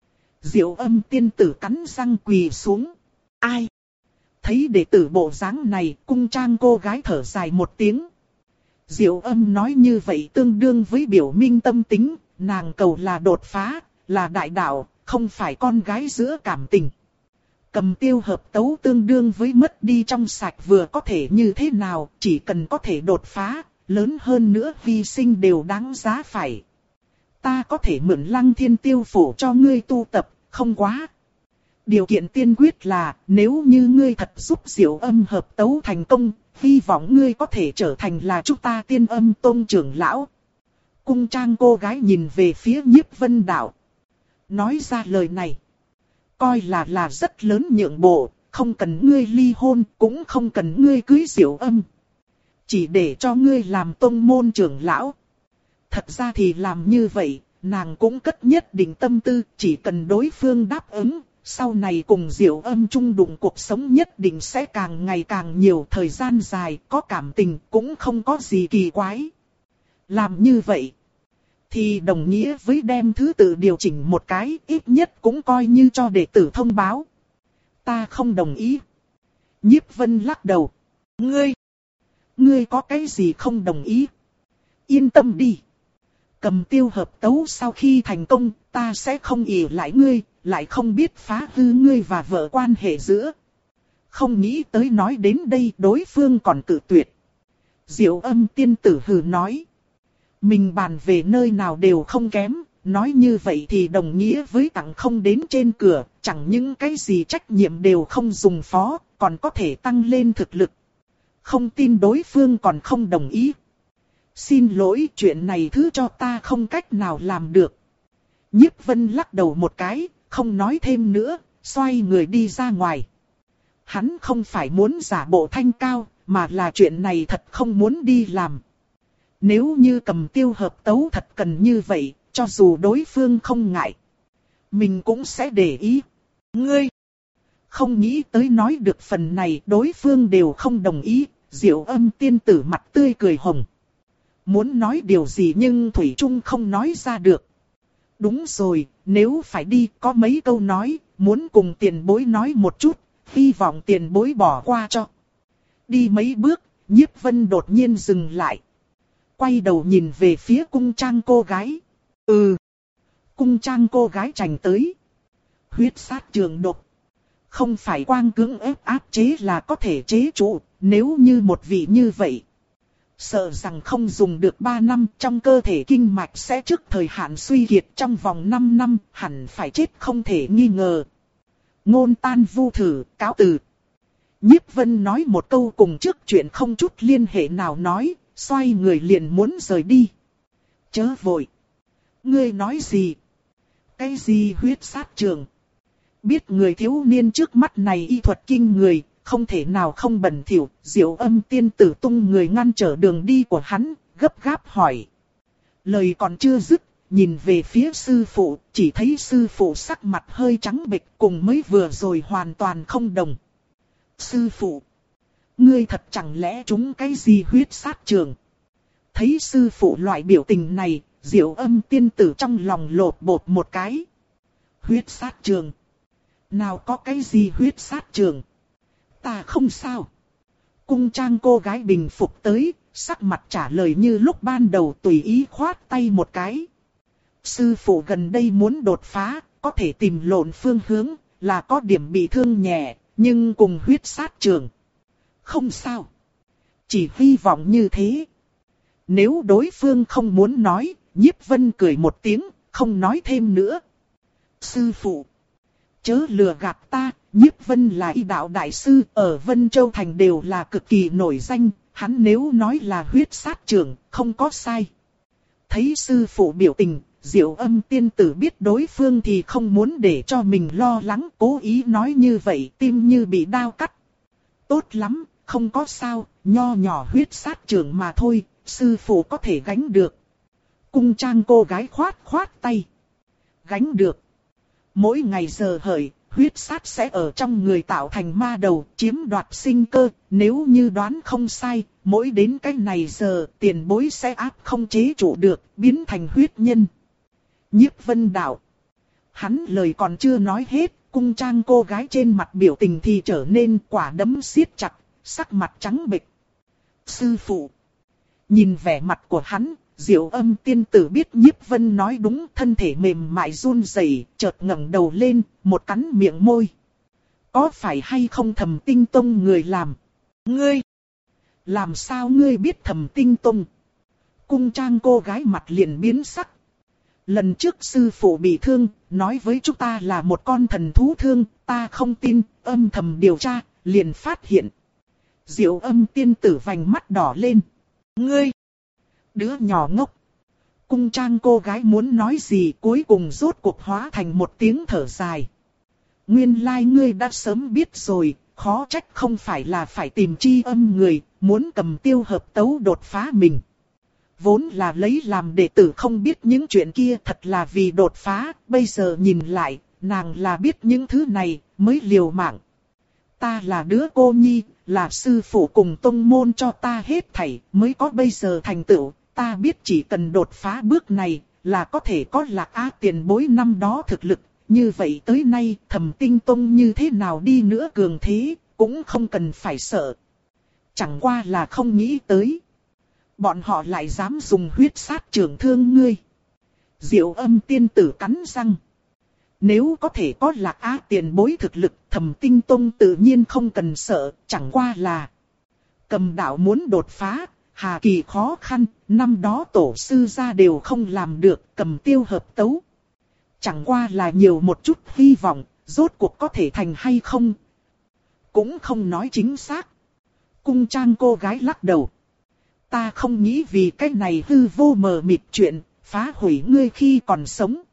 Diệu Âm tiên tử cắn răng quỳ xuống. Ai? Thấy đệ tử bộ dáng này, cung trang cô gái thở dài một tiếng. Diệu Âm nói như vậy tương đương với biểu minh tâm tính, nàng cầu là đột phá, là đại đạo, không phải con gái giữa cảm tình. Cầm tiêu hợp tấu tương đương với mất đi trong sạch vừa có thể như thế nào, chỉ cần có thể đột phá, lớn hơn nữa hy sinh đều đáng giá phải. Ta có thể mượn Lăng Thiên Tiêu Phủ cho ngươi tu tập, không quá. Điều kiện tiên quyết là, nếu như ngươi thật giúp Diệu Âm hợp tấu thành công, hy vọng ngươi có thể trở thành là chúng ta Tiên Âm Tông trưởng lão. Cung trang cô gái nhìn về phía Nhiếp Vân Đạo. Nói ra lời này, coi là là rất lớn nhượng bộ, không cần ngươi ly hôn, cũng không cần ngươi cưới Diệu Âm. Chỉ để cho ngươi làm tông môn trưởng lão. Thật ra thì làm như vậy, nàng cũng cất nhất định tâm tư, chỉ cần đối phương đáp ứng, sau này cùng Diệu Âm chung đụng cuộc sống nhất định sẽ càng ngày càng nhiều, thời gian dài, có cảm tình, cũng không có gì kỳ quái. Làm như vậy, thì đồng nghĩa với đem thứ tự điều chỉnh một cái, ít nhất cũng coi như cho đệ tử thông báo. Ta không đồng ý. Nhiếp Vân lắc đầu. Ngươi, ngươi có cái gì không đồng ý? Yên tâm đi. Cầm tiêu hợp tấu sau khi thành công, ta sẽ không ỷ lại ngươi, lại không biết phá hư ngươi và vợ quan hệ giữa. Không nghĩ tới nói đến đây đối phương còn cự tuyệt. Diệu Âm tiên tử hừ nói. Mình bàn về nơi nào đều không kém, nói như vậy thì đồng nghĩa với tặng không đến trên cửa, chẳng những cái gì trách nhiệm đều không dùng phó, còn có thể tăng lên thực lực. Không tin đối phương còn không đồng ý. Xin lỗi, chuyện này thứ cho ta không cách nào làm được. Nhiếp Vân lắc đầu một cái, không nói thêm nữa, xoay người đi ra ngoài. Hắn không phải muốn giả bộ thanh cao, mà là chuyện này thật không muốn đi làm. Nếu như cầm tiêu hợp tấu thật cần như vậy, cho dù đối phương không ngại, mình cũng sẽ để ý. Ngươi, không nghĩ tới nói được phần này, đối phương đều không đồng ý. Diệu Âm tiên tử mặt tươi cười hồng. Muốn nói điều gì nhưng thủy chung không nói ra được. Đúng rồi, nếu phải đi có mấy câu nói, muốn cùng tiền bối nói một chút, hy vọng tiền bối bỏ qua cho. Đi mấy bước, Nhiếp Vân đột nhiên dừng lại. Quay đầu nhìn về phía cung trang cô gái. Ừ. Cung trang cô gái chành tới. Huyết sát trường độc. không phải quang cưỡng ép áp chế là có thể chế trụ, nếu như một vị như vậy. Sợ rằng không dùng được ba năm, trong cơ thể kinh mạch sẽ trước thời hạn suy kiệt trong vòng năm năm, hẳn phải chết không thể nghi ngờ. Ngôn tan vu thử, cáo từ. Nhiếp Vân nói một câu cùng trước chuyện không chút liên hệ nào nói, xoay người liền muốn rời đi. Chớ vội. Ngươi nói gì? Cái gì huyết sát trường? Biết người thiếu niên trước mắt này y thuật kinh người, không thể nào không bẩn thỉu, Diệu Âm tiên tử tung người ngăn trở đường đi của hắn, gấp gáp hỏi. Lời còn chưa dứt, nhìn về phía sư phụ, chỉ thấy sư phụ sắc mặt hơi trắng bệch cùng mới vừa rồi hoàn toàn không đồng. Sư phụ, ngươi thật chẳng lẽ trúng cái gì huyết sát trường? Thấy sư phụ loại biểu tình này, Diệu Âm tiên tử trong lòng lột bột một cái. Huyết sát trường? Nào có cái gì huyết sát trường? Ta không sao. Cung trang cô gái bình phục tới, sắc mặt trả lời như lúc ban đầu tùy ý khoát tay một cái. Sư phụ gần đây muốn đột phá, có thể tìm lộn phương hướng, là có điểm bị thương nhẹ, nhưng cùng huyết sát trường. Không sao. Chỉ hy vọng như thế. Nếu đối phương không muốn nói, Nhiếp Vân cười một tiếng, không nói thêm nữa. Sư phụ, chớ lừa gạt ta, Nhiếp Vân là y đạo đại sư, ở Vân Châu Thành đều là cực kỳ nổi danh, hắn nếu nói là huyết sát trường, không có sai. Thấy sư phụ biểu tình, Diệu Âm tiên tử biết đối phương thì không muốn để cho mình lo lắng, cố ý nói như vậy, tim như bị đao cắt. Tốt lắm, không có sao, nho nhỏ huyết sát trường mà thôi, sư phụ có thể gánh được. Cung trang cô gái khoát khoát tay. Gánh được. Mỗi ngày giờ hợi, huyết sát sẽ ở trong người tạo thành ma đầu, chiếm đoạt sinh cơ. Nếu như đoán không sai, mỗi đến cái này giờ, tiền bối sẽ áp không chế trụ được, biến thành huyết nhân. Nhiếp Vân đạo. Hắn lời còn chưa nói hết, cung trang cô gái trên mặt biểu tình thì trở nên quả đấm siết chặt, sắc mặt trắng bệch. Sư phụ. Nhìn vẻ mặt của hắn, Diệu Âm tiên tử biết Nhiếp Vân nói đúng, thân thể mềm mại run rẩy, chợt ngẩng đầu lên, một cắn miệng môi. Có phải hay không Thẩm Tinh Tông người làm? Ngươi! Làm sao ngươi biết Thẩm Tinh Tông? Cung trang cô gái mặt liền biến sắc. Lần trước sư phụ bị thương, nói với chúng ta là một con thần thú thương, ta không tin, âm thầm điều tra, liền phát hiện. Diệu Âm tiên tử vành mắt đỏ lên. Ngươi! Đứa nhỏ ngốc. Cung trang cô gái muốn nói gì cuối cùng rốt cuộc hóa thành một tiếng thở dài. Nguyên lai ngươi đã sớm biết rồi, khó trách không phải là phải tìm Chi Âm người, muốn cầm Tiêu Hợp Tấu đột phá mình. Vốn là lấy làm đệ tử không biết những chuyện kia, thật là vì đột phá, bây giờ nhìn lại, nàng là biết những thứ này, mới liều mạng. Ta là đứa cô nhi, là sư phụ cùng tông môn cho ta hết thảy, mới có bây giờ thành tựu. Ta biết chỉ cần đột phá bước này, là có thể có Lạc Á tiền bối năm đó thực lực. Như vậy tới nay, Thẩm Tinh Tông như thế nào đi nữa cường thế, cũng không cần phải sợ. Chẳng qua là không nghĩ tới. Bọn họ lại dám dùng huyết sát trường thương ngươi. Diệu Âm tiên tử cắn răng. Nếu có thể có Lạc Á tiền bối thực lực, Thẩm Tinh Tông tự nhiên không cần sợ, chẳng qua là Cầm đạo muốn đột phá, hà kỳ khó khăn, năm đó tổ sư gia đều không làm được, cầm Tiêu Hợp Tấu. Chẳng qua là nhiều một chút hy vọng, rốt cuộc có thể thành hay không. Cũng không nói chính xác. Cung trang cô gái lắc đầu. Ta không nghĩ vì cái này hư vô mờ mịt chuyện, phá hủy ngươi khi còn sống.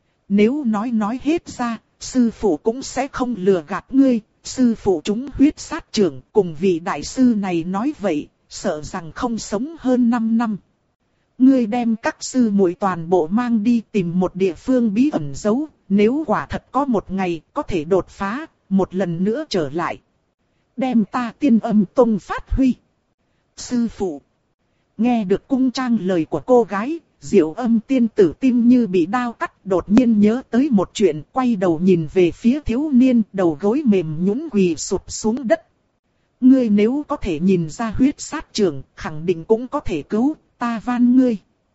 Nếu nói nói hết ra, sư phụ cũng sẽ không lừa gạt ngươi, sư phụ chúng huyết sát trưởng cùng vị đại sư này nói vậy, sợ rằng không sống hơn năm năm. Ngươi đem các sư muội toàn bộ mang đi tìm một địa phương bí ẩn giấu, nếu quả thật có một ngày có thể đột phá, một lần nữa trở lại. Đem ta Tiên Âm Tông phát huy. Sư phụ. Nghe được cung trang lời của cô gái, Diệu Âm tiên tử tim như bị đao cắt, đột nhiên nhớ tới một chuyện, quay đầu nhìn về phía thiếu niên, đầu gối mềm nhũn quỳ sụp xuống đất. Ngươi nếu có thể nhìn ra huyết sát trường, khẳng định cũng có thể cứu, ta van ngươi.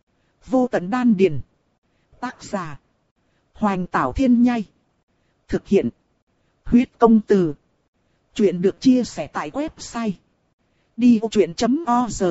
Vô Tận Đan Điền. Tác giả: Hoành Tảo Thiên Nhai. Thực hiện: Huyết công từ. Chuyện được chia sẻ tại website đi ô chuyện chấm org.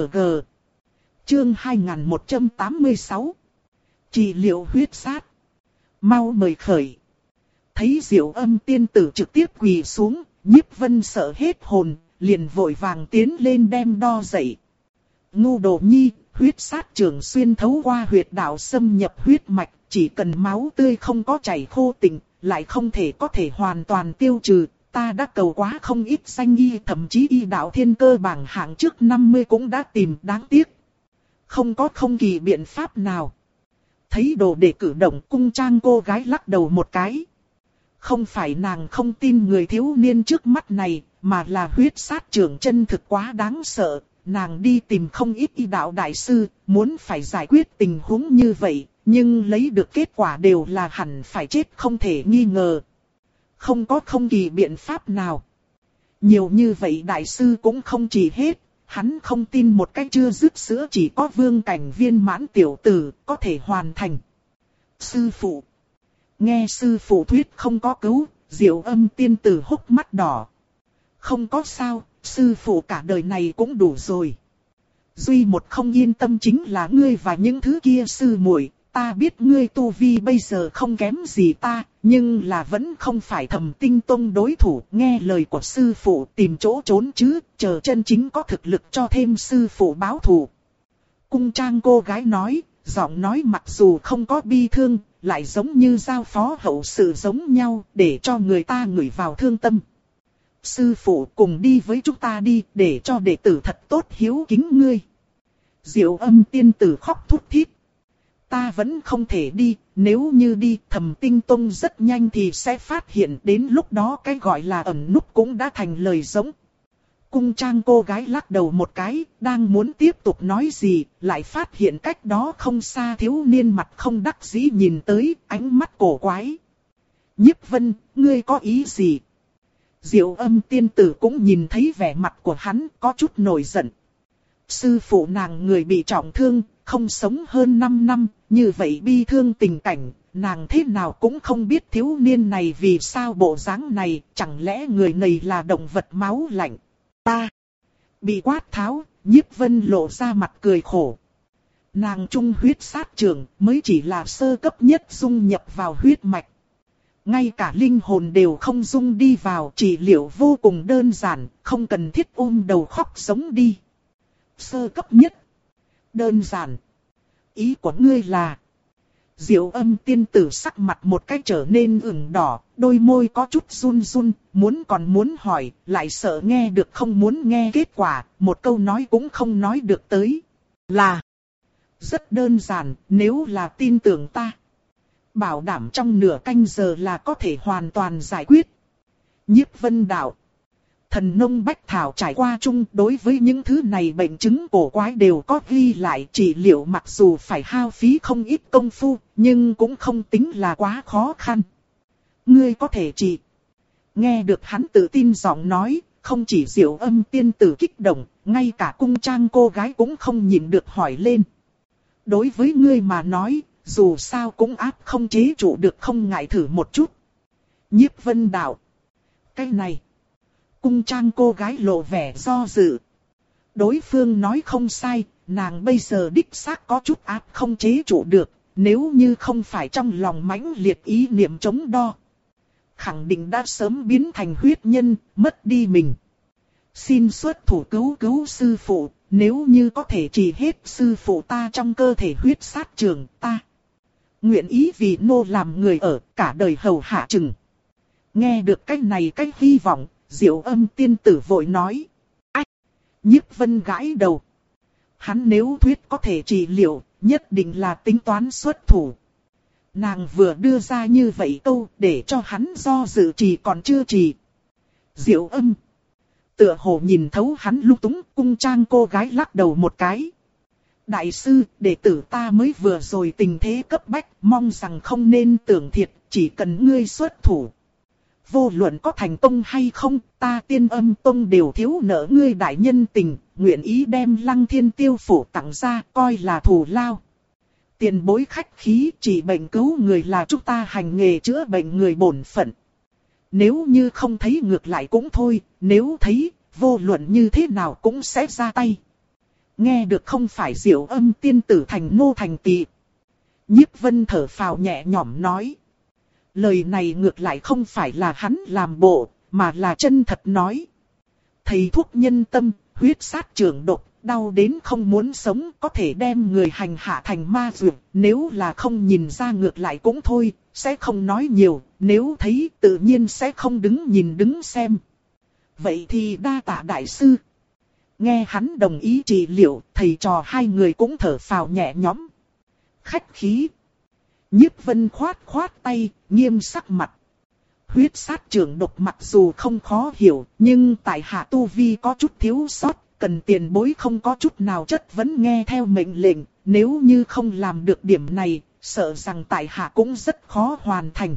Chương hai nghìn một trăm tám mươi sáu. Trị liệu huyết sát. Mau mời khởi. Thấy Diệu Âm tiên tử trực tiếp quỳ xuống, Nhiếp Vân sợ hết hồn, liền vội vàng tiến lên đem đo dậy. Ngu đồ nhi, huyết sát trường xuyên thấu qua huyệt đạo xâm nhập huyết mạch, chỉ cần máu tươi không có chảy khô tịnh, lại không thể có thể hoàn toàn tiêu trừ. Ta đã cầu quá không ít danh y, thậm chí y đạo thiên cơ bảng hạng trước năm mươi cũng đã tìm, đáng tiếc. Không có không kỳ biện pháp nào. Thấy đồ đệ cử động, Cung Trang cô gái lắc đầu một cái. Không phải nàng không tin người thiếu niên trước mắt này, mà là huyết sát trưởng chân thực quá đáng sợ. Nàng đi tìm không ít y đạo đại sư, muốn phải giải quyết tình huống như vậy, nhưng lấy được kết quả đều là hẳn phải chết không thể nghi ngờ. Không có không kỳ biện pháp nào. Nhiều như vậy đại sư cũng không chỉ hết, hắn không tin một cách chưa dứt sữa chỉ có vương cảnh viên mãn tiểu tử có thể hoàn thành. Sư phụ. Nghe sư phụ thuyết không có cứu, Diệu Âm tiên tử hốc mắt đỏ. Không có sao, sư phụ cả đời này cũng đủ rồi. Duy một không yên tâm chính là ngươi và những thứ kia sư muội. Ta biết ngươi tu vi bây giờ không kém gì ta, nhưng là vẫn không phải Thẩm Tinh Tông đối thủ. Nghe lời của sư phụ tìm chỗ trốn chứ, chờ chân chính có thực lực cho thêm sư phụ báo thù. Cung Trang cô gái nói, giọng nói mặc dù không có bi thương, lại giống như giao phó hậu sự giống nhau, để cho người ta ngửi vào thương tâm. Sư phụ cùng đi với chúng ta đi, để cho đệ tử thật tốt hiếu kính ngươi. Diệu Âm tiên tử khóc thút thít. Ta vẫn không thể đi, nếu như đi Thẩm Tinh Tông rất nhanh thì sẽ phát hiện, đến lúc đó cái gọi là ẩn núp cũng đã thành lời giống. Cung Trang cô gái lắc đầu một cái, đang muốn tiếp tục nói gì, lại phát hiện cách đó không xa thiếu niên mặt không đắc dĩ nhìn tới, ánh mắt cổ quái. Nhiếp Vân, ngươi có ý gì? Diệu Âm tiên tử cũng nhìn thấy vẻ mặt của hắn, có chút nổi giận. Sư phụ nàng người bị trọng thương, không sống hơn năm năm, như vậy bi thương tình cảnh, nàng thế nào cũng không biết thiếu niên này vì sao bộ dáng này, chẳng lẽ người này là động vật máu lạnh. Ta bị quát tháo, Nhiếp Vân lộ ra mặt cười khổ. Nàng trung huyết sát trưởng mới chỉ là sơ cấp nhất dung nhập vào huyết mạch. Ngay cả linh hồn đều không dung đi vào, trị liệu vô cùng đơn giản, không cần thiết ôm đầu khóc sống đi. Sơ cấp nhất. Đơn giản. Ý của ngươi là... Diệu Âm tiên tử sắc mặt một cách trở nên ửng đỏ, đôi môi có chút run run, muốn còn muốn hỏi, lại sợ nghe được không muốn nghe kết quả, một câu nói cũng không nói được tới. Là... Rất đơn giản, nếu là tin tưởng ta. Bảo đảm trong nửa canh giờ là có thể hoàn toàn giải quyết. Nhiếp Vân đạo. Thần nông bách thảo trải qua chung, đối với những thứ này bệnh chứng cổ quái đều có ghi lại, trị liệu mặc dù phải hao phí không ít công phu, nhưng cũng không tính là quá khó khăn. Ngươi có thể trị. Nghe được hắn tự tin giọng nói, không chỉ Diệu Âm tiên tử kích động, ngay cả Cung Trang cô gái cũng không nhịn được hỏi lên. Đối với ngươi mà nói, dù sao cũng áp không chế trụ được, không ngại thử một chút. Nhiếp Vân đạo. Cái này. Cung Trang cô gái lộ vẻ do dự. Đối phương nói không sai, nàng bây giờ đích xác có chút áp không chế trụ được, nếu như không phải trong lòng mãnh liệt ý niệm chống đo. Khẳng định đã sớm biến thành huyết nhân, mất đi mình. Xin xuất thủ cứu cứu sư phụ, nếu như có thể trị hết sư phụ ta trong cơ thể huyết sát trường ta. Nguyện ý vì nô làm người ở, cả đời hầu hạ chừng. Nghe được cái này cái hy vọng, Diệu Âm tiên tử vội nói. Ách! Nhiếp Vân gãi đầu. Hắn nếu thuyết có thể trị liệu, nhất định là tính toán xuất thủ. Nàng vừa đưa ra như vậy câu, để cho hắn do dự trì còn chưa trì. Diệu Âm. Tựa hồ nhìn thấu hắn lung túng, Cung Trang cô gái lắc đầu một cái. Đại sư, đệ tử ta mới vừa rồi tình thế cấp bách, mong rằng không nên tưởng thiệt, chỉ cần ngươi xuất thủ. Vô luận có thành tông hay không, ta Tiên Âm Tông đều thiếu nợ ngươi đại nhân tình, nguyện ý đem Lăng Thiên Tiêu phủ tặng ra, coi là thù lao. Tiền bối khách khí, chỉ bệnh cứu người là chúng ta hành nghề chữa bệnh người bổn phận. nếu như không thấy ngược lại cũng thôi, nếu thấy, vô luận như thế nào cũng sẽ ra tay. Nghe được không phải Diệu Âm tiên tử thành nô thành tỳ. Nhiếp Vân thở phào nhẹ nhõm nói. Lời này ngược lại không phải là hắn làm bộ, mà là chân thật nói. Thầy thuốc nhân tâm, huyết sát trưởng độc, đau đến không muốn sống, có thể đem người hành hạ thành ma dược. Nếu là không nhìn ra ngược lại cũng thôi, sẽ không nói nhiều, nếu thấy tự nhiên sẽ không đứng nhìn đứng xem. Vậy thì đa tạ đại sư. Nghe hắn đồng ý trị liệu, thầy trò hai người cũng thở phào nhẹ nhõm. Khách khí. Nhiếp Vân khoát khoát tay, nghiêm sắc mặt. Huyết sát trưởng độc mặc dù không khó hiểu, nhưng tại hạ tu vi có chút thiếu sót, cần tiền bối không có chút nào chất vấn nghe theo mệnh lệnh, nếu như không làm được điểm này, sợ rằng tại hạ cũng rất khó hoàn thành.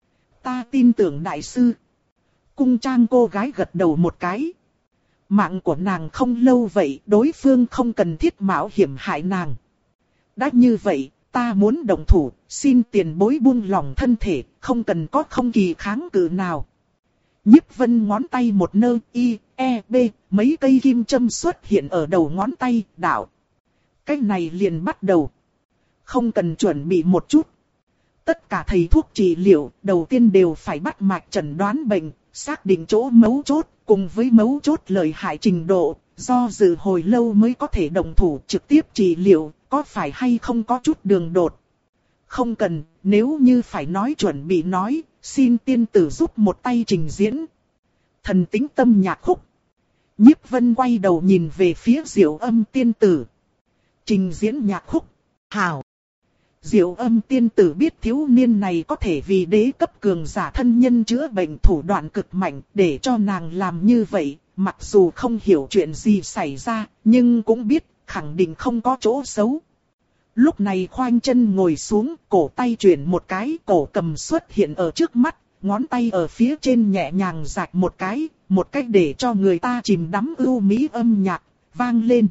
Ta tin tưởng đại sư. Cung trang cô gái gật đầu một cái. Mạng của nàng không lâu vậy, đối phương không cần thiết mạo hiểm hại nàng. Đã như vậy, ta muốn động thủ, xin tiền bối buông lòng thân thể, không cần có không kỳ kháng cự nào. Nhiếp Vân ngón tay một nơi, y, e, b, mấy cây kim châm xuất hiện ở đầu ngón tay, đạo. Cái này liền bắt đầu. Không cần chuẩn bị một chút. Tất cả thầy thuốc trị liệu, đầu tiên đều phải bắt mạch chẩn đoán bệnh, xác định chỗ mấu chốt, cùng với mấu chốt lợi hại trình độ, do dự hồi lâu mới có thể động thủ trực tiếp trị liệu, có phải hay không có chút đường đột. Không cần, nếu như phải nói chuẩn bị nói, xin tiên tử giúp một tay trình diễn. Thần tính tâm nhạc khúc. Nhiếp Vân quay đầu nhìn về phía Diệu Âm tiên tử. Trình diễn nhạc khúc. Hảo. Diệu Âm tiên tử biết thiếu niên này có thể vì đế cấp cường giả thân nhân chữa bệnh thủ đoạn cực mạnh, để cho nàng làm như vậy, mặc dù không hiểu chuyện gì xảy ra, nhưng cũng biết khẳng định không có chỗ xấu. Lúc này khoanh chân ngồi xuống, cổ tay chuyển một cái, cổ cầm xuất hiện ở trước mắt, ngón tay ở phía trên nhẹ nhàng rạch một cái, một cách để cho người ta chìm đắm ưu mỹ âm nhạc, vang lên.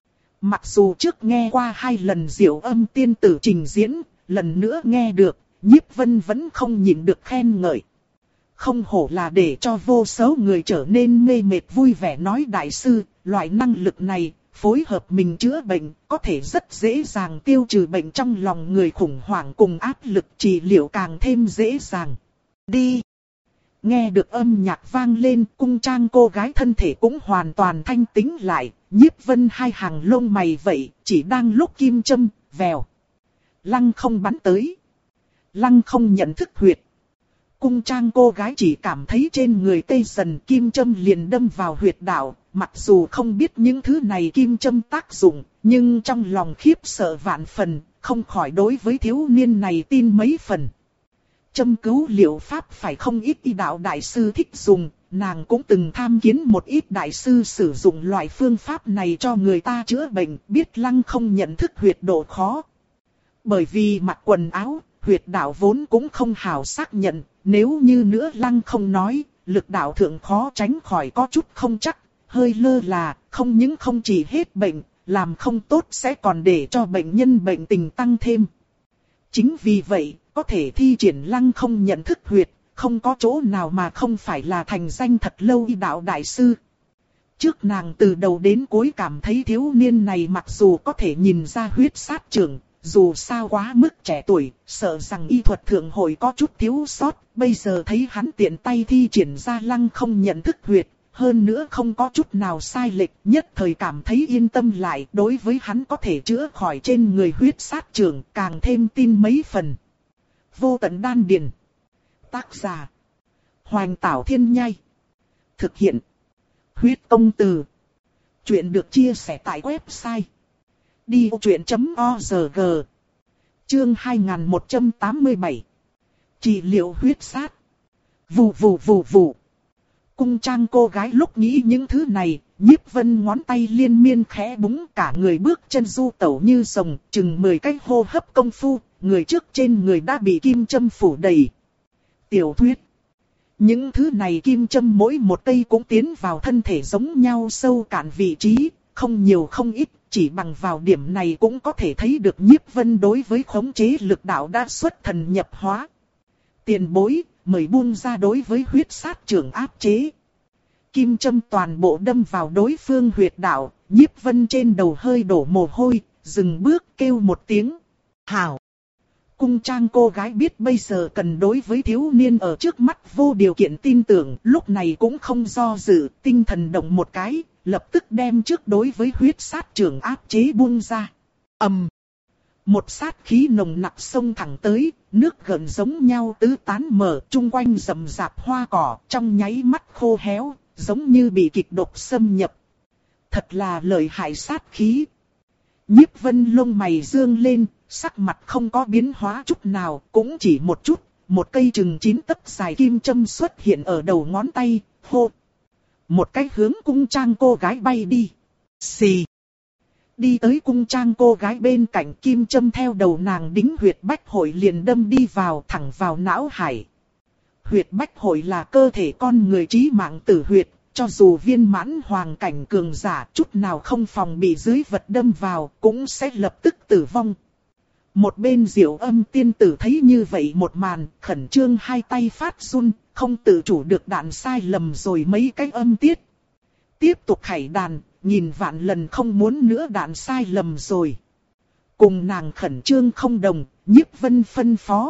Mặc dù trước nghe qua hai lần Diệu Âm tiên tử trình diễn, lần nữa nghe được, Nhiếp Vân vẫn không nhịn được khen ngợi. Không hổ là để cho vô số người trở nên mê mệt vui vẻ nói đại sư, loại năng lực này, phối hợp mình chữa bệnh, có thể rất dễ dàng tiêu trừ bệnh trong lòng người khủng hoảng cùng áp lực trị liệu càng thêm dễ dàng. Đi! Nghe được âm nhạc vang lên, cung trang cô gái thân thể cũng hoàn toàn thanh tĩnh lại, Nhiếp Vân hai hàng lông mày vậy, chỉ đang lúc kim châm, vèo. Lăng không bắn tới. Lăng không nhận thức huyệt. Cung trang cô gái chỉ cảm thấy trên người tê dần kim châm liền đâm vào huyệt đạo, mặc dù không biết những thứ này kim châm tác dụng, nhưng trong lòng khiếp sợ vạn phần, không khỏi đối với thiếu niên này tin mấy phần. Châm cứu liệu pháp phải không ít y đạo đại sư thích dùng, nàng cũng từng tham kiến một ít đại sư sử dụng loại phương pháp này cho người ta chữa bệnh, biết lăng không nhận thức huyệt độ khó. Bởi vì mặc quần áo, huyệt đạo vốn cũng không hào xác nhận, nếu như nữa lăng không nói, lực đạo thượng khó tránh khỏi có chút không chắc, hơi lơ là, không những không chỉ hết bệnh, làm không tốt sẽ còn để cho bệnh nhân bệnh tình tăng thêm. Chính vì vậy, có thể thi triển lăng không nhận thức huyệt, không có chỗ nào mà không phải là thành danh thật lâu y đạo đại sư. Trước nàng từ đầu đến cuối cảm thấy thiếu niên này mặc dù có thể nhìn ra huyết sát trưởng, dù sao quá mức trẻ tuổi, sợ rằng y thuật thượng hội có chút thiếu sót, bây giờ thấy hắn tiện tay thi triển ra lăng không nhận thức huyệt, hơn nữa không có chút nào sai lệch, nhất thời cảm thấy yên tâm lại, đối với hắn có thể chữa khỏi trên người huyết sát trưởng, càng thêm tin mấy phần. Vô tận đan điền. Tác giả: Hoành Tảo Thiên Nhai. Thực hiện: Huyết Công Từ. Chuyện được chia sẻ tại website đi ô chuyện chấm org. Chương hai nghìn một trăm tám mươi bảy. Trị liệu huyết sát. Vù vù vù vù. Cung trang cô gái lúc nghĩ những thứ này, Nhiếp Vân ngón tay liên miên khẽ búng, cả người bước chân du tẩu như rồng, chừng mười cái hô hấp công phu, người trước trên người đã bị kim châm phủ đầy. Tiểu thuyết. Những thứ này kim châm mỗi một cây cũng tiến vào thân thể giống nhau sâu cạn vị trí, không nhiều không ít, chỉ bằng vào điểm này cũng có thể thấy được Nhiếp Vân đối với khống chế lực đạo đã xuất thần nhập hóa. Tiền bối, mời buông ra đối với huyết sát trưởng áp chế. Kim châm toàn bộ đâm vào đối phương huyệt đạo, Nhiếp Vân trên đầu hơi đổ mồ hôi, dừng bước kêu một tiếng. Hảo! Cung trang cô gái biết bây giờ cần đối với thiếu niên ở trước mắt vô điều kiện tin tưởng, lúc này cũng không do dự, tinh thần động một cái, lập tức đem trước đối với huyết sát trưởng áp chế buông ra. Ầm! Một sát khí nồng nặc xông thẳng tới, nước gợn giống nhau tứ tán mở, chung quanh rậm rạp hoa cỏ, trong nháy mắt khô héo, giống như bị kịch độc xâm nhập. Thật là lợi hại sát khí. Nhiếp Vân lông mày dương lên, sắc mặt không có biến hóa chút nào, cũng chỉ một chút, một cây chừng chín tấc dài kim châm xuất hiện ở đầu ngón tay, hô. Một cái hướng cung trang cô gái bay đi. Xì. Đi tới cung trang cô gái bên cạnh, kim châm theo đầu nàng đính huyệt bách hội liền đâm đi vào, thẳng vào não hải. Huyệt bách hội là cơ thể con người chí mạng tử huyệt, cho dù viên mãn hoàng cảnh cường giả chút nào không phòng bị dưới vật đâm vào, cũng sẽ lập tức tử vong. Một bên Diệu Âm tiên tử thấy như vậy một màn, khẩn trương hai tay phát run, không tự chủ được đạn sai lầm rồi mấy cái âm tiết. Tiếp tục khải đàn, nhìn vạn lần không muốn nữa đạn sai lầm rồi. Cùng nàng khẩn trương không đồng, Nhiếp Vân phân phó.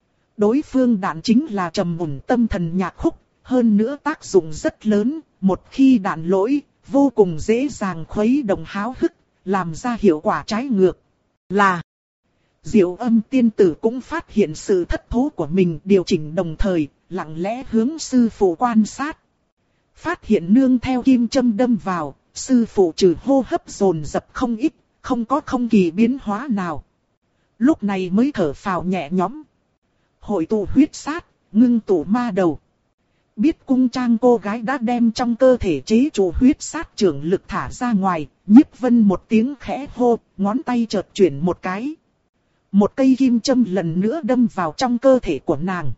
Đối phương đạn chính là trầm ổn tâm thần nhạc khúc, hơn nữa tác dụng rất lớn, một khi đạn lỗi, vô cùng dễ dàng khuấy động háo hức, làm ra hiệu quả trái ngược. Là Diệu Âm tiên tử cũng phát hiện sự thất thố của mình, điều chỉnh đồng thời, lặng lẽ hướng sư phụ quan sát. Phát hiện nương theo kim châm đâm vào, sư phụ trừ hô hấp dồn dập không ít, không có không kỳ biến hóa nào. Lúc này mới thở phào nhẹ nhõm. Hội tụ huyết sát, ngưng tụ ma đầu. Biết cung trang cô gái đã đem trong cơ thể chế trụ huyết sát trưởng lực thả ra ngoài, Nhiếp Vân một tiếng khẽ hô, ngón tay chợt chuyển một cái. Một cây kim châm lần nữa đâm vào trong cơ thể của nàng.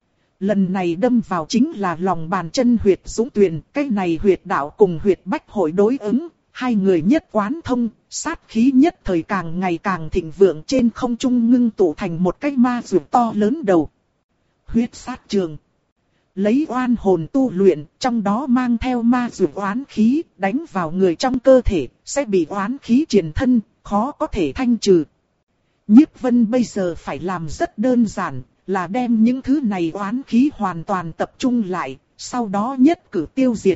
Lần này đâm vào chính là lòng bàn chân huyệt Dũng Tuyền, cái này huyệt đạo cùng huyệt bách hội đối ứng, hai người nhất quán thông, sát khí nhất thời càng ngày càng thịnh vượng, trên không trung ngưng tụ thành một cái ma dược to lớn đầu. Huyết sát trường. Lấy oan hồn tu luyện, trong đó mang theo ma dược oán khí, đánh vào người trong cơ thể, sẽ bị oán khí truyền thân, khó có thể thanh trừ. Nhiếp Vân bây giờ phải làm rất đơn giản, là đem những thứ này oán khí hoàn toàn tập trung lại, sau đó nhất cử tiêu diệt.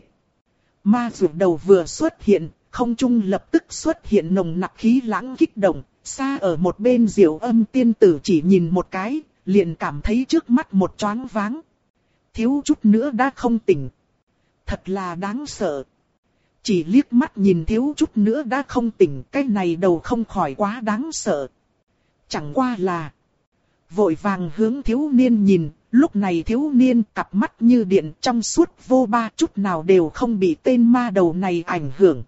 Ma dược đầu vừa xuất hiện, không trung lập tức xuất hiện nồng nặc khí lãng kích động, xa ở một bên Diệu Âm tiên tử chỉ nhìn một cái, liền cảm thấy trước mắt một choáng váng. Thiếu chút nữa đã không tỉnh. Thật là đáng sợ. Chỉ liếc mắt nhìn thiếu chút nữa đã không tỉnh, cái này đầu không khỏi quá đáng sợ. Chẳng qua là vội vàng hướng thiếu niên nhìn, lúc này thiếu niên cặp mắt như điện trong suốt vô ba, chút nào đều không bị tên ma đầu này ảnh hưởng.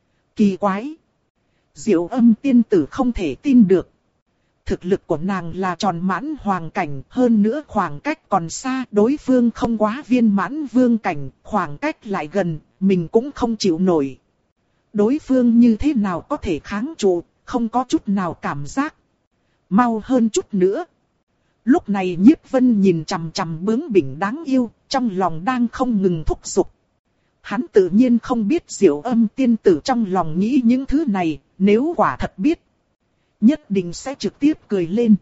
Kỳ quái! Diệu Âm tiên tử không thể tin được. Thực lực của nàng là tròn mãn hoàng cảnh, hơn nữa khoảng cách còn xa, đối phương không quá viên mãn vương cảnh, khoảng cách lại gần, mình cũng không chịu nổi. Đối phương như thế nào có thể kháng trụ, không có chút nào cảm giác. Mau hơn chút nữa. Lúc này Nhiếp Vân nhìn chằm chằm bướng bỉnh đáng yêu, trong lòng đang không ngừng thúc giục. Hắn tự nhiên không biết Diệu Âm tiên tử trong lòng nghĩ những thứ này, nếu quả thật biết, nhất định sẽ trực tiếp cười lên.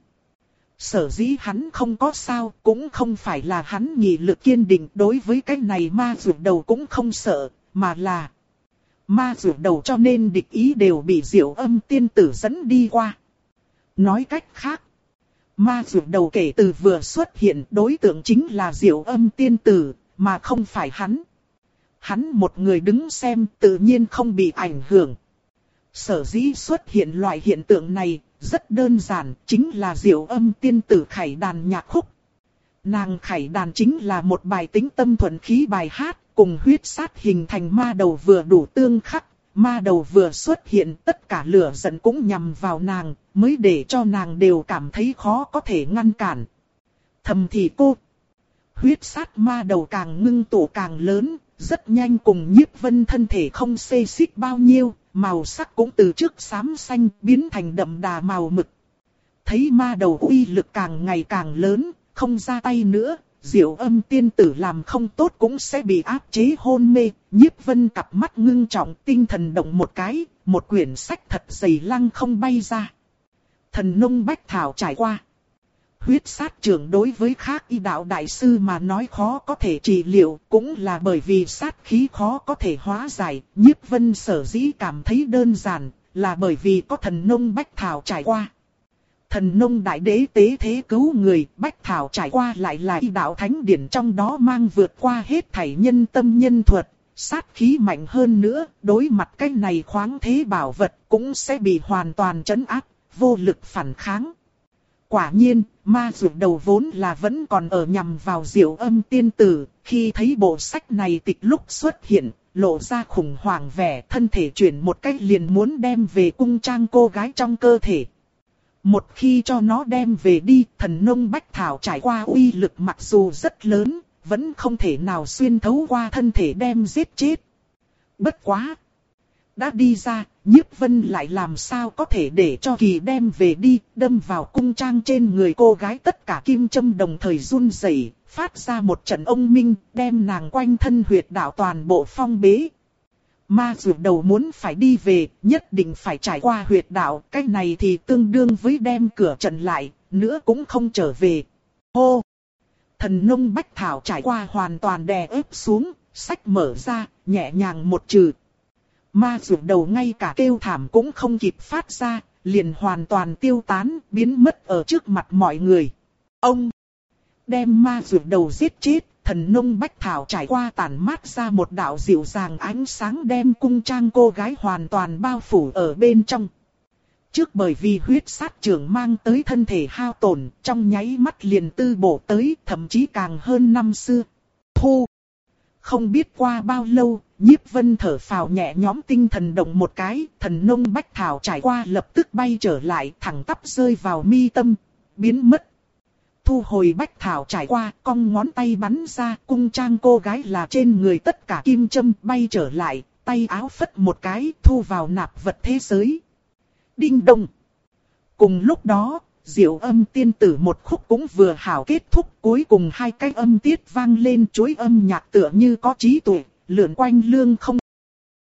Sở dĩ hắn không có sao, cũng không phải là hắn nghị lực kiên định đối với cái này ma dược đầu cũng không sợ, mà là ma dược đầu cho nên địch ý đều bị Diệu Âm tiên tử dẫn đi qua. Nói cách khác, ma dược đầu kể từ vừa xuất hiện đối tượng chính là Diệu Âm tiên tử, mà không phải hắn. Hắn một người đứng xem tự nhiên không bị ảnh hưởng. Sở dĩ xuất hiện loại hiện tượng này, rất đơn giản, chính là Diệu Âm tiên tử khải đàn nhạc khúc. Nàng khải đàn chính là một bài tính tâm thuần khí bài hát, cùng huyết sát hình thành ma đầu vừa đủ tương khắc. Ma đầu vừa xuất hiện, tất cả lửa giận cũng nhằm vào nàng, mới để cho nàng đều cảm thấy khó có thể ngăn cản. Thầm thì cô, huyết sát ma đầu càng ngưng tụ càng lớn, rất nhanh cùng Nhiếp Vân thân thể không xê xích bao nhiêu, màu sắc cũng từ trước xám xanh biến thành đậm đà màu mực. Thấy ma đầu uy lực càng ngày càng lớn, không ra tay nữa, Diệu Âm tiên tử làm không tốt cũng sẽ bị áp chế hôn mê. Nhiếp Vân cặp mắt ngưng trọng, tinh thần động một cái, một quyển sách thật dày lăng không bay ra. Thần nông bách thảo trải qua. Huyết sát trưởng đối với khác y đạo đại sư mà nói khó có thể trị liệu, cũng là bởi vì sát khí khó có thể hóa giải. Nhiếp Vân sở dĩ cảm thấy đơn giản, là bởi vì có thần nông bách thảo trải qua. Thần nông đại đế tế thế cứu người, bách thảo trải qua lại là y đạo thánh điển trong đó mang vượt qua hết thảy nhân tâm nhân thuật, sát khí mạnh hơn nữa, đối mặt cái này khoáng thế bảo vật cũng sẽ bị hoàn toàn trấn áp, vô lực phản kháng. Quả nhiên, ma dược đầu vốn là vẫn còn ở nhằm vào Diệu Âm tiên tử, khi thấy bộ sách này tịch lúc xuất hiện, lộ ra khủng hoảng vẻ, thân thể chuyển một cách liền muốn đem về cung trang cô gái trong cơ thể. Một khi cho nó đem về đi, thần nông bách thảo trải qua uy lực mặc dù rất lớn, vẫn không thể nào xuyên thấu qua thân thể đem giết chết. Bất quá! Đã đi ra, Nhiếp Vân lại làm sao có thể để cho kỳ đem về đi, đâm vào cung trang trên người cô gái, tất cả kim châm đồng thời run rẩy, phát ra một trận ông minh, đem nàng quanh thân huyệt đạo toàn bộ phong bế. Ma dược đầu muốn phải đi về, nhất định phải trải qua huyệt đạo, cái này thì tương đương với đem cửa trận lại, nữa cũng không trở về. Hô! Thần nông bách thảo trải qua hoàn toàn đè ép xuống, sách mở ra, nhẹ nhàng một chữ. Ma dược đầu ngay cả kêu thảm cũng không kịp phát ra, liền hoàn toàn tiêu tán, biến mất ở trước mặt mọi người. Ông! Đem ma dược đầu giết chết. Thần nông bách thảo trải qua tản mát ra một đạo dịu dàng ánh sáng đem cung trang cô gái hoàn toàn bao phủ ở bên trong. Trước bởi vì huyết sát trưởng mang tới thân thể hao tổn, trong nháy mắt liền tư bổ tới, thậm chí càng hơn năm xưa. Thu! Không biết qua bao lâu, Nhiếp Vân thở phào nhẹ nhõm, tinh thần động một cái, thần nông bách thảo trải qua lập tức bay trở lại, thẳng tắp rơi vào mi tâm, biến mất. Thu hồi bách thảo trải qua, cong ngón tay bắn ra, cung trang cô gái là trên người tất cả kim châm bay trở lại, tay áo phất một cái, thu vào nạp vật thế giới. Đinh đông. Cùng lúc đó, Diệu Âm tiên tử một khúc cũng vừa hảo kết thúc, cuối cùng hai cái âm tiết vang lên, chuỗi âm nhạc tựa như có trí tuệ, lượn quanh lương không.